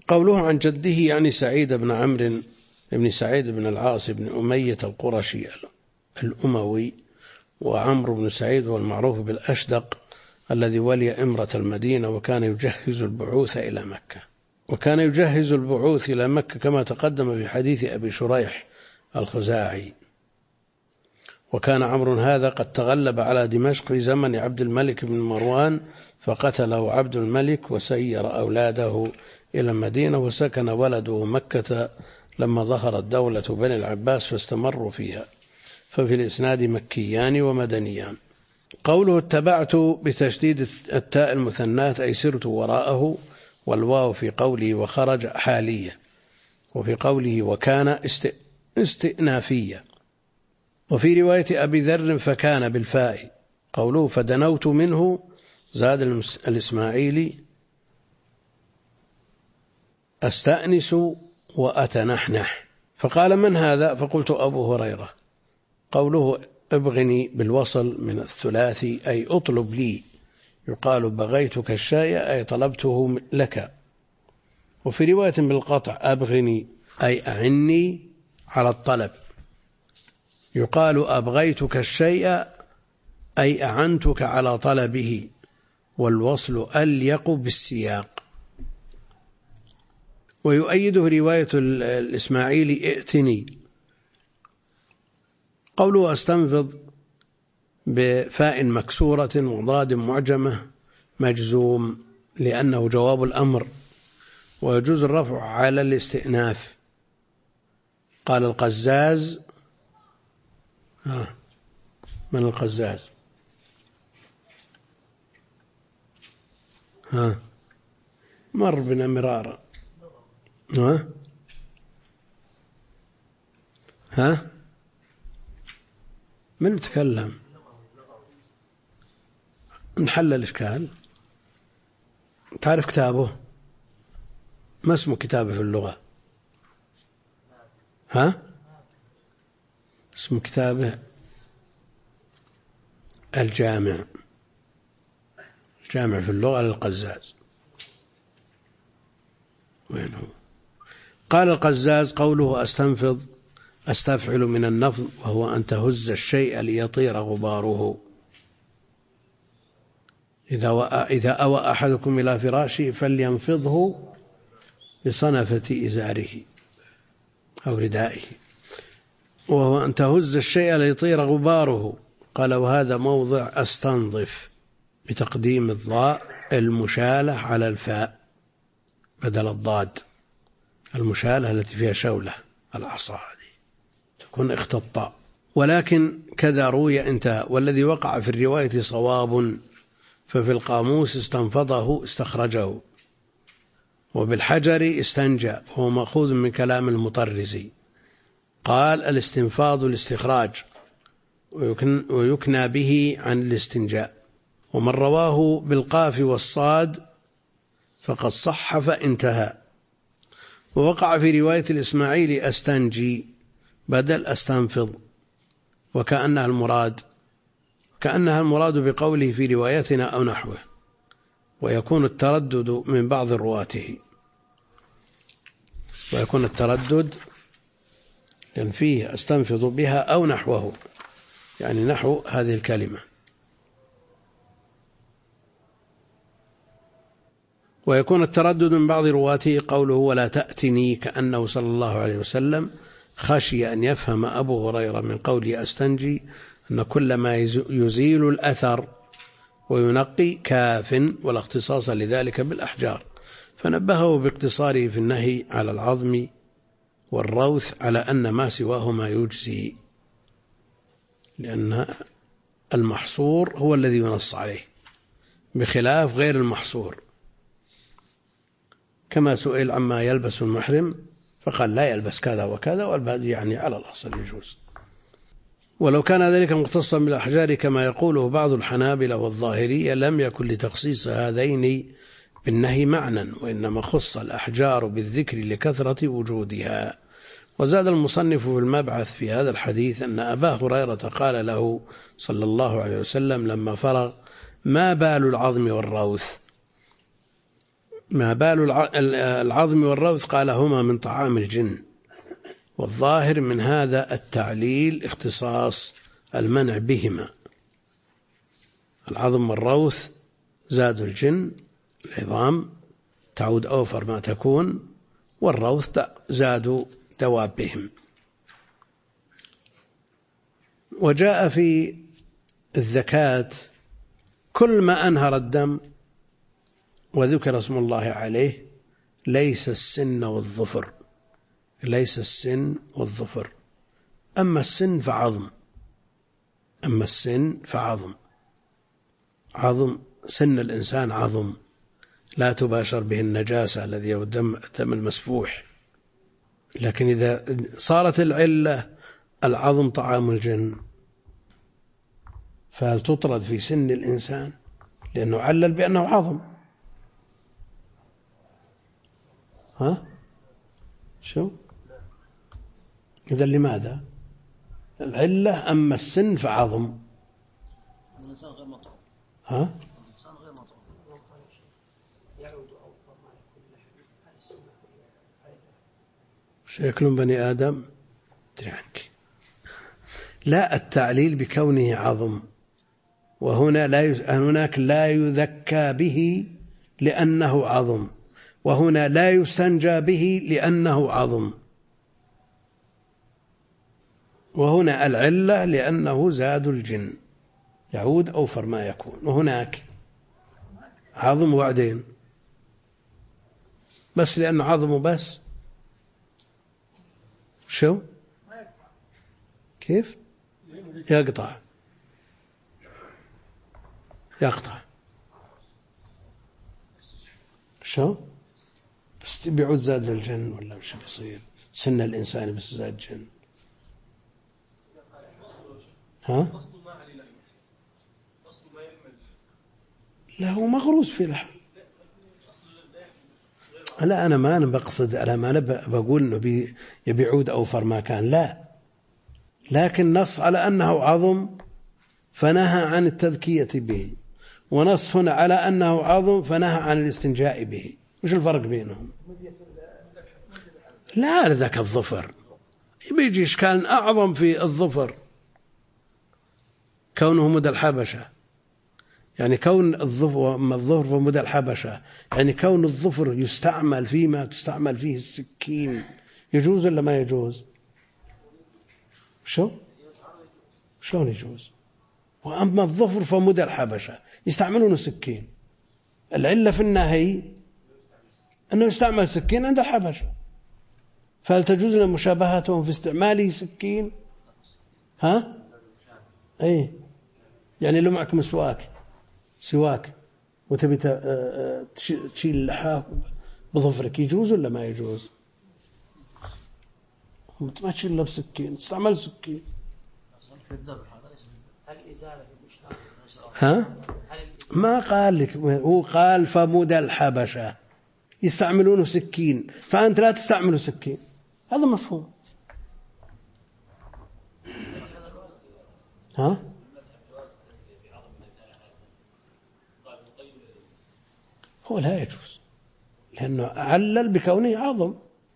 قوله عن جده يعني سعيد بن عمرو بن سعيد بن العاص بن أمية القرشي الأموي، وعمرو بن سعيد هو المعروف بالأشدق الذي ولي إمرة المدينة، وكان يجهز البعوث إلى مكة، وكان يجهز البعوث إلى مكة كما تقدم في حديث أبي شريح الخزاعي. وكان عمرو هذا قد تغلب على دمشق في زمن عبد الملك بن مروان، فقتله عبد الملك وسير أولاده إلى المدينة، وسكن ولده مكة لما ظهرت دولة بني العباس فاستمروا فيها. ففي الإسناد مكيان ومدنيان. قوله اتبعت بتشديد التاء المثنات أي سرت وراءه، والواو في قوله وخرج حالية، وفي قوله وكان استئنافية. وفي رواية أبي ذر فكان بالفاء. قوله فدنوت منه زاد الإسماعيلي أستأنس وأتنحنح. فقال من هذا؟ فقلت أبو هريرة. قوله ابغني بالوصل من الثلاثي أي أطلب لي، يقال بغيتك الشيء أي طلبته لك. وفي رواية بالقطع أبغني أي أعني على الطلب، يقال أبغيتك الشيء أي أعنتك على طلبه، والوصل أليق بالسياق. ويؤيده رواية الإسماعيلي ائتني. قوله أستنفض بفاء مكسورة وضاد معجمة مجزوم لأنه جواب الأمر، ويجوز الرفع على الاستئناف. قال القزاز من القزاز؟ مر بنا مرارا. من تكلم؟ نحل الإشكال. تعرف كتابه؟ ما اسمه كتابه في اللغة؟ اسم كتابه الجامع في اللغة للقزاز. وين هو؟ قال القزاز قوله أستنفض أستفعل من النفض، وهو أن تهز الشيء ليطير غباره. إذا أوى أحدكم إلى فراشه فلينفضه بصنفة إزاره أو ردائه، وهو أن تهز الشيء ليطير غباره. قال وهذا موضع أستنظف بتقديم الضاء المشالة على الفاء بدل الضاد، المشالة التي فيها شولة العصا هذه تكون اختطاء. ولكن كذا روي انتهى. والذي وقع في الرواية صواب، ففي القاموس استنفضه استخرجه، وبالحجر استنجى، وهو مأخوذ من كلام المطرزي. قال الاستنفاض الاستخراج، ويكنى به عن الاستنجاء. ومن رواه بالقاف والصاد فقد صح فانتهى. ووقع في رواية الإسماعيلي أستنجي بدل أستنفض، وكأنها المراد بقوله في روايتنا أو نحوه، ويكون التردد من بعض رواته، ويكون التردد فيه أستنفض بها أو نحوه، يعني نحو هذه الكلمة. ويكون التردد من بعض رواته قوله ولا تأتني، كأنه صلى الله عليه وسلم خشي أن يفهم أبو هريرة من قوله أستنجي أن كل ما يزيل الأثر وينقي كاف، ولا اختصاص لذلك بالأحجار، فنبهه باقتصاره في النهي على العظم والروث على أن ما سواهما يجزي، لأن المحصور هو الذي ينص عليه بخلاف غير المحصور. كما سئل عما يلبس المحرم فقال لا يلبس كذا وكذا، والبعد يعني على الأصل يجوز. ولو كان ذلك مختصا بالأحجار كما يقوله بعض الحنابلة والظاهرية لم يكن لتخصيص هذين بالنهي معنى، وإنما خص الأحجار بالذكر لكثرة وجودها. وزاد المصنف في المبعث في هذا الحديث أن أبا هريرة قال له صلى الله عليه وسلم لما فرغ ما بال العظم والروث؟ ما بال العظم والروث؟ قال هما من طعام الجن. والظاهر من هذا التعليل اختصاص المنع بهما. العظم والروث زاد الجن، العظام تعود أوفر ما تكون، والروث زادوا دوابهم. وجاء في الزكاة كل ما أنهر الدم وذكر اسم الله عليه ليس السن والظفر، ليس السن والظفر. أما السن فعظم، أما السن فعظم، عظم سن الإنسان عظم لا تباشر به النجاسة الذي هو الدم المسفوح. لكن إذا صارت العلة العظم طعام الجن فهل تطرد في سن الإنسان لأنه علل بأنه عظم؟ ها؟ شو؟ إذا لماذا؟ العلة أما السن فعظم. الإنسان غير مطعوم. ها؟ الإنسان غير مطعوم. شيكلون بني آدم تري عنك. لا، التعليل بكونه عظم، وهنا هناك لا يذكى به لأنه عظم، وهنا لا يستنجى به لأنه عظم، وهنا العلة لأنه زاد الجن يعود أوفر ما يكون، وهناك عظم وبعدين بس لأنه عظم بس. شو؟ كيف؟ يقطع شو؟ بس بيعود زاد للجن ولا وش بيصير؟ سن الإنسان بس زاد جن. ها؟ لا، هو مغروس في لحم. لا، أنا بقصد، أنا بقول إنه يبيعود أوفر ما كان، لا، لكن نص على أنه عظم فنهى عن التذكية به، ونص هنا على أنه عظم فنهى عن الاستنجاء به. وش الفرق بينهم؟ لا، ذاك الظفر بيجي إشكال أعظم في الظفر كونه مدى الحبشة، يعني كون الظفر ومدى الحبشة، يعني كون الظفر يستعمل فيما تستعمل فيه السكين، يجوز ولا ما يجوز؟ شلون يجوز؟ وأما الظفر فمدى الحبشة يستعملون السكين، العلة في النهي أنه يستعمل سكين عند الحبشة، فهل تجوز لنا مشابهتهم في استعماله سكين؟ ها؟ أي، يعني لو معك سواك وتبي تشيل اللحاف بظفرك يجوز ولا ما يجوز؟ ما تشيل له بسكين، تستعمل سكين. ها؟ ما قال لك، هو قال فمدى الحبشة يستعملونه سكين، فأنت لا تستعمله سكين، هذا مفهوم. ها؟ هو لا يجوز لأنه علل بكونه عظم،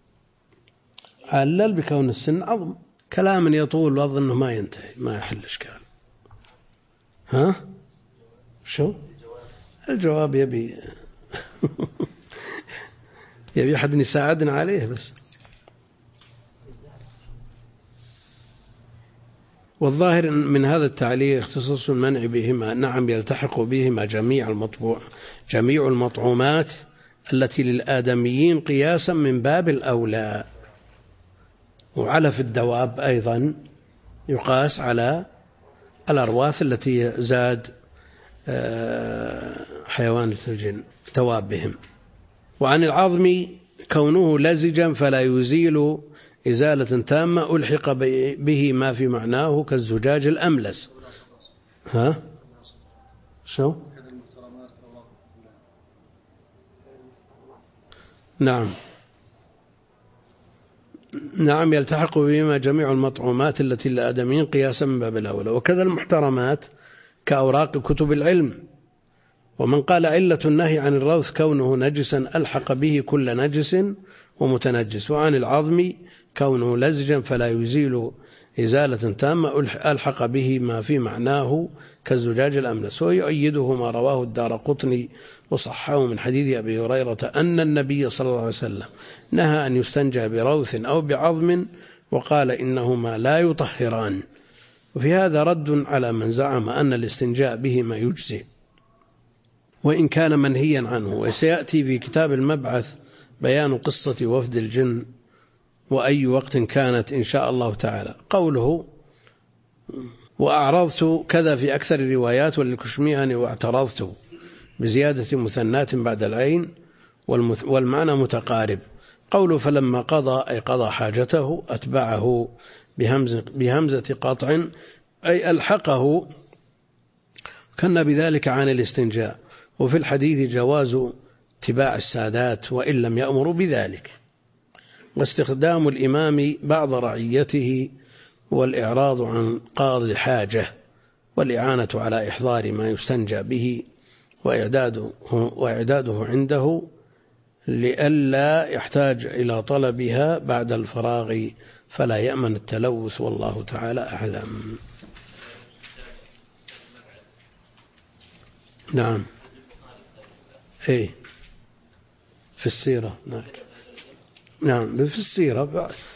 علل بكون السن عظم. كلام يطول وأظنه ما ينتهي، ما يحل إشكال. ها؟ شو؟ الجواب يبي يبي أحد يساعدنا عليه بس. والظاهر من هذا التعليل اختصاص المنع بهما، نعم يلتحق بهما جميع المطعومات التي للآدميين قياسا من باب الأولى. وعلف الدواب أيضا يقاس على الأرواث التي زاد حيوانات الجن توابهم. وعن العظم كونه لزجا فلا يزيل إزالة تامة ألحق به ما في معناه كالزجاج الأملس. ها؟ شو؟ نعم يلتحق بهما جميع المطعومات التي للآدميين قياسا من باب الأولى. وكذا المحترمات كأوراق كتب العلم ومن قال علة النهي عن الروث كونه نجسا ألحق به كل نجس ومتنجس، وعن العظم كونه لزجا فلا يزيل إزالة تامة ألحق به ما في معناه كالزجاج الأملس. ويؤيده ما رواه الدارقطني وصححه من حديث أبي هريرة أن النبي صلى الله عليه وسلم نهى أن يستنجى بروث أو بعظم وقال إنهما لا يطهران. وفي هذا رد على من زعم أن الاستنجاء بهما يجزي وإن كان منهيا عنه. وسيأتي في كتاب المبعث بيان قصة وفد الجن وأي وقت كانت إن شاء الله تعالى. قوله وأعرضت كذا في أكثر الروايات وللكشميهني واعترضت بزيادة مثنات بعد العين والمعنى متقارب. قوله فلما قضى أي قضى حاجته أتبعه بهمزة قطع أي ألحقه كان بذلك عن الاستنجاء. وفي الحديث جواز اتباع السادات وإن لم يأمروا بذلك، واستخدام الإمام بعض رعيته والإعراض عن قاضي الحاجة والإعانة على إحضار ما يستنجى به وإعداده عنده لئلا يحتاج إلى طلبها بعد الفراغ فلا يأمن التلوث. والله تعالى أعلم. نعم إيه في السيرة. نعم في السيرة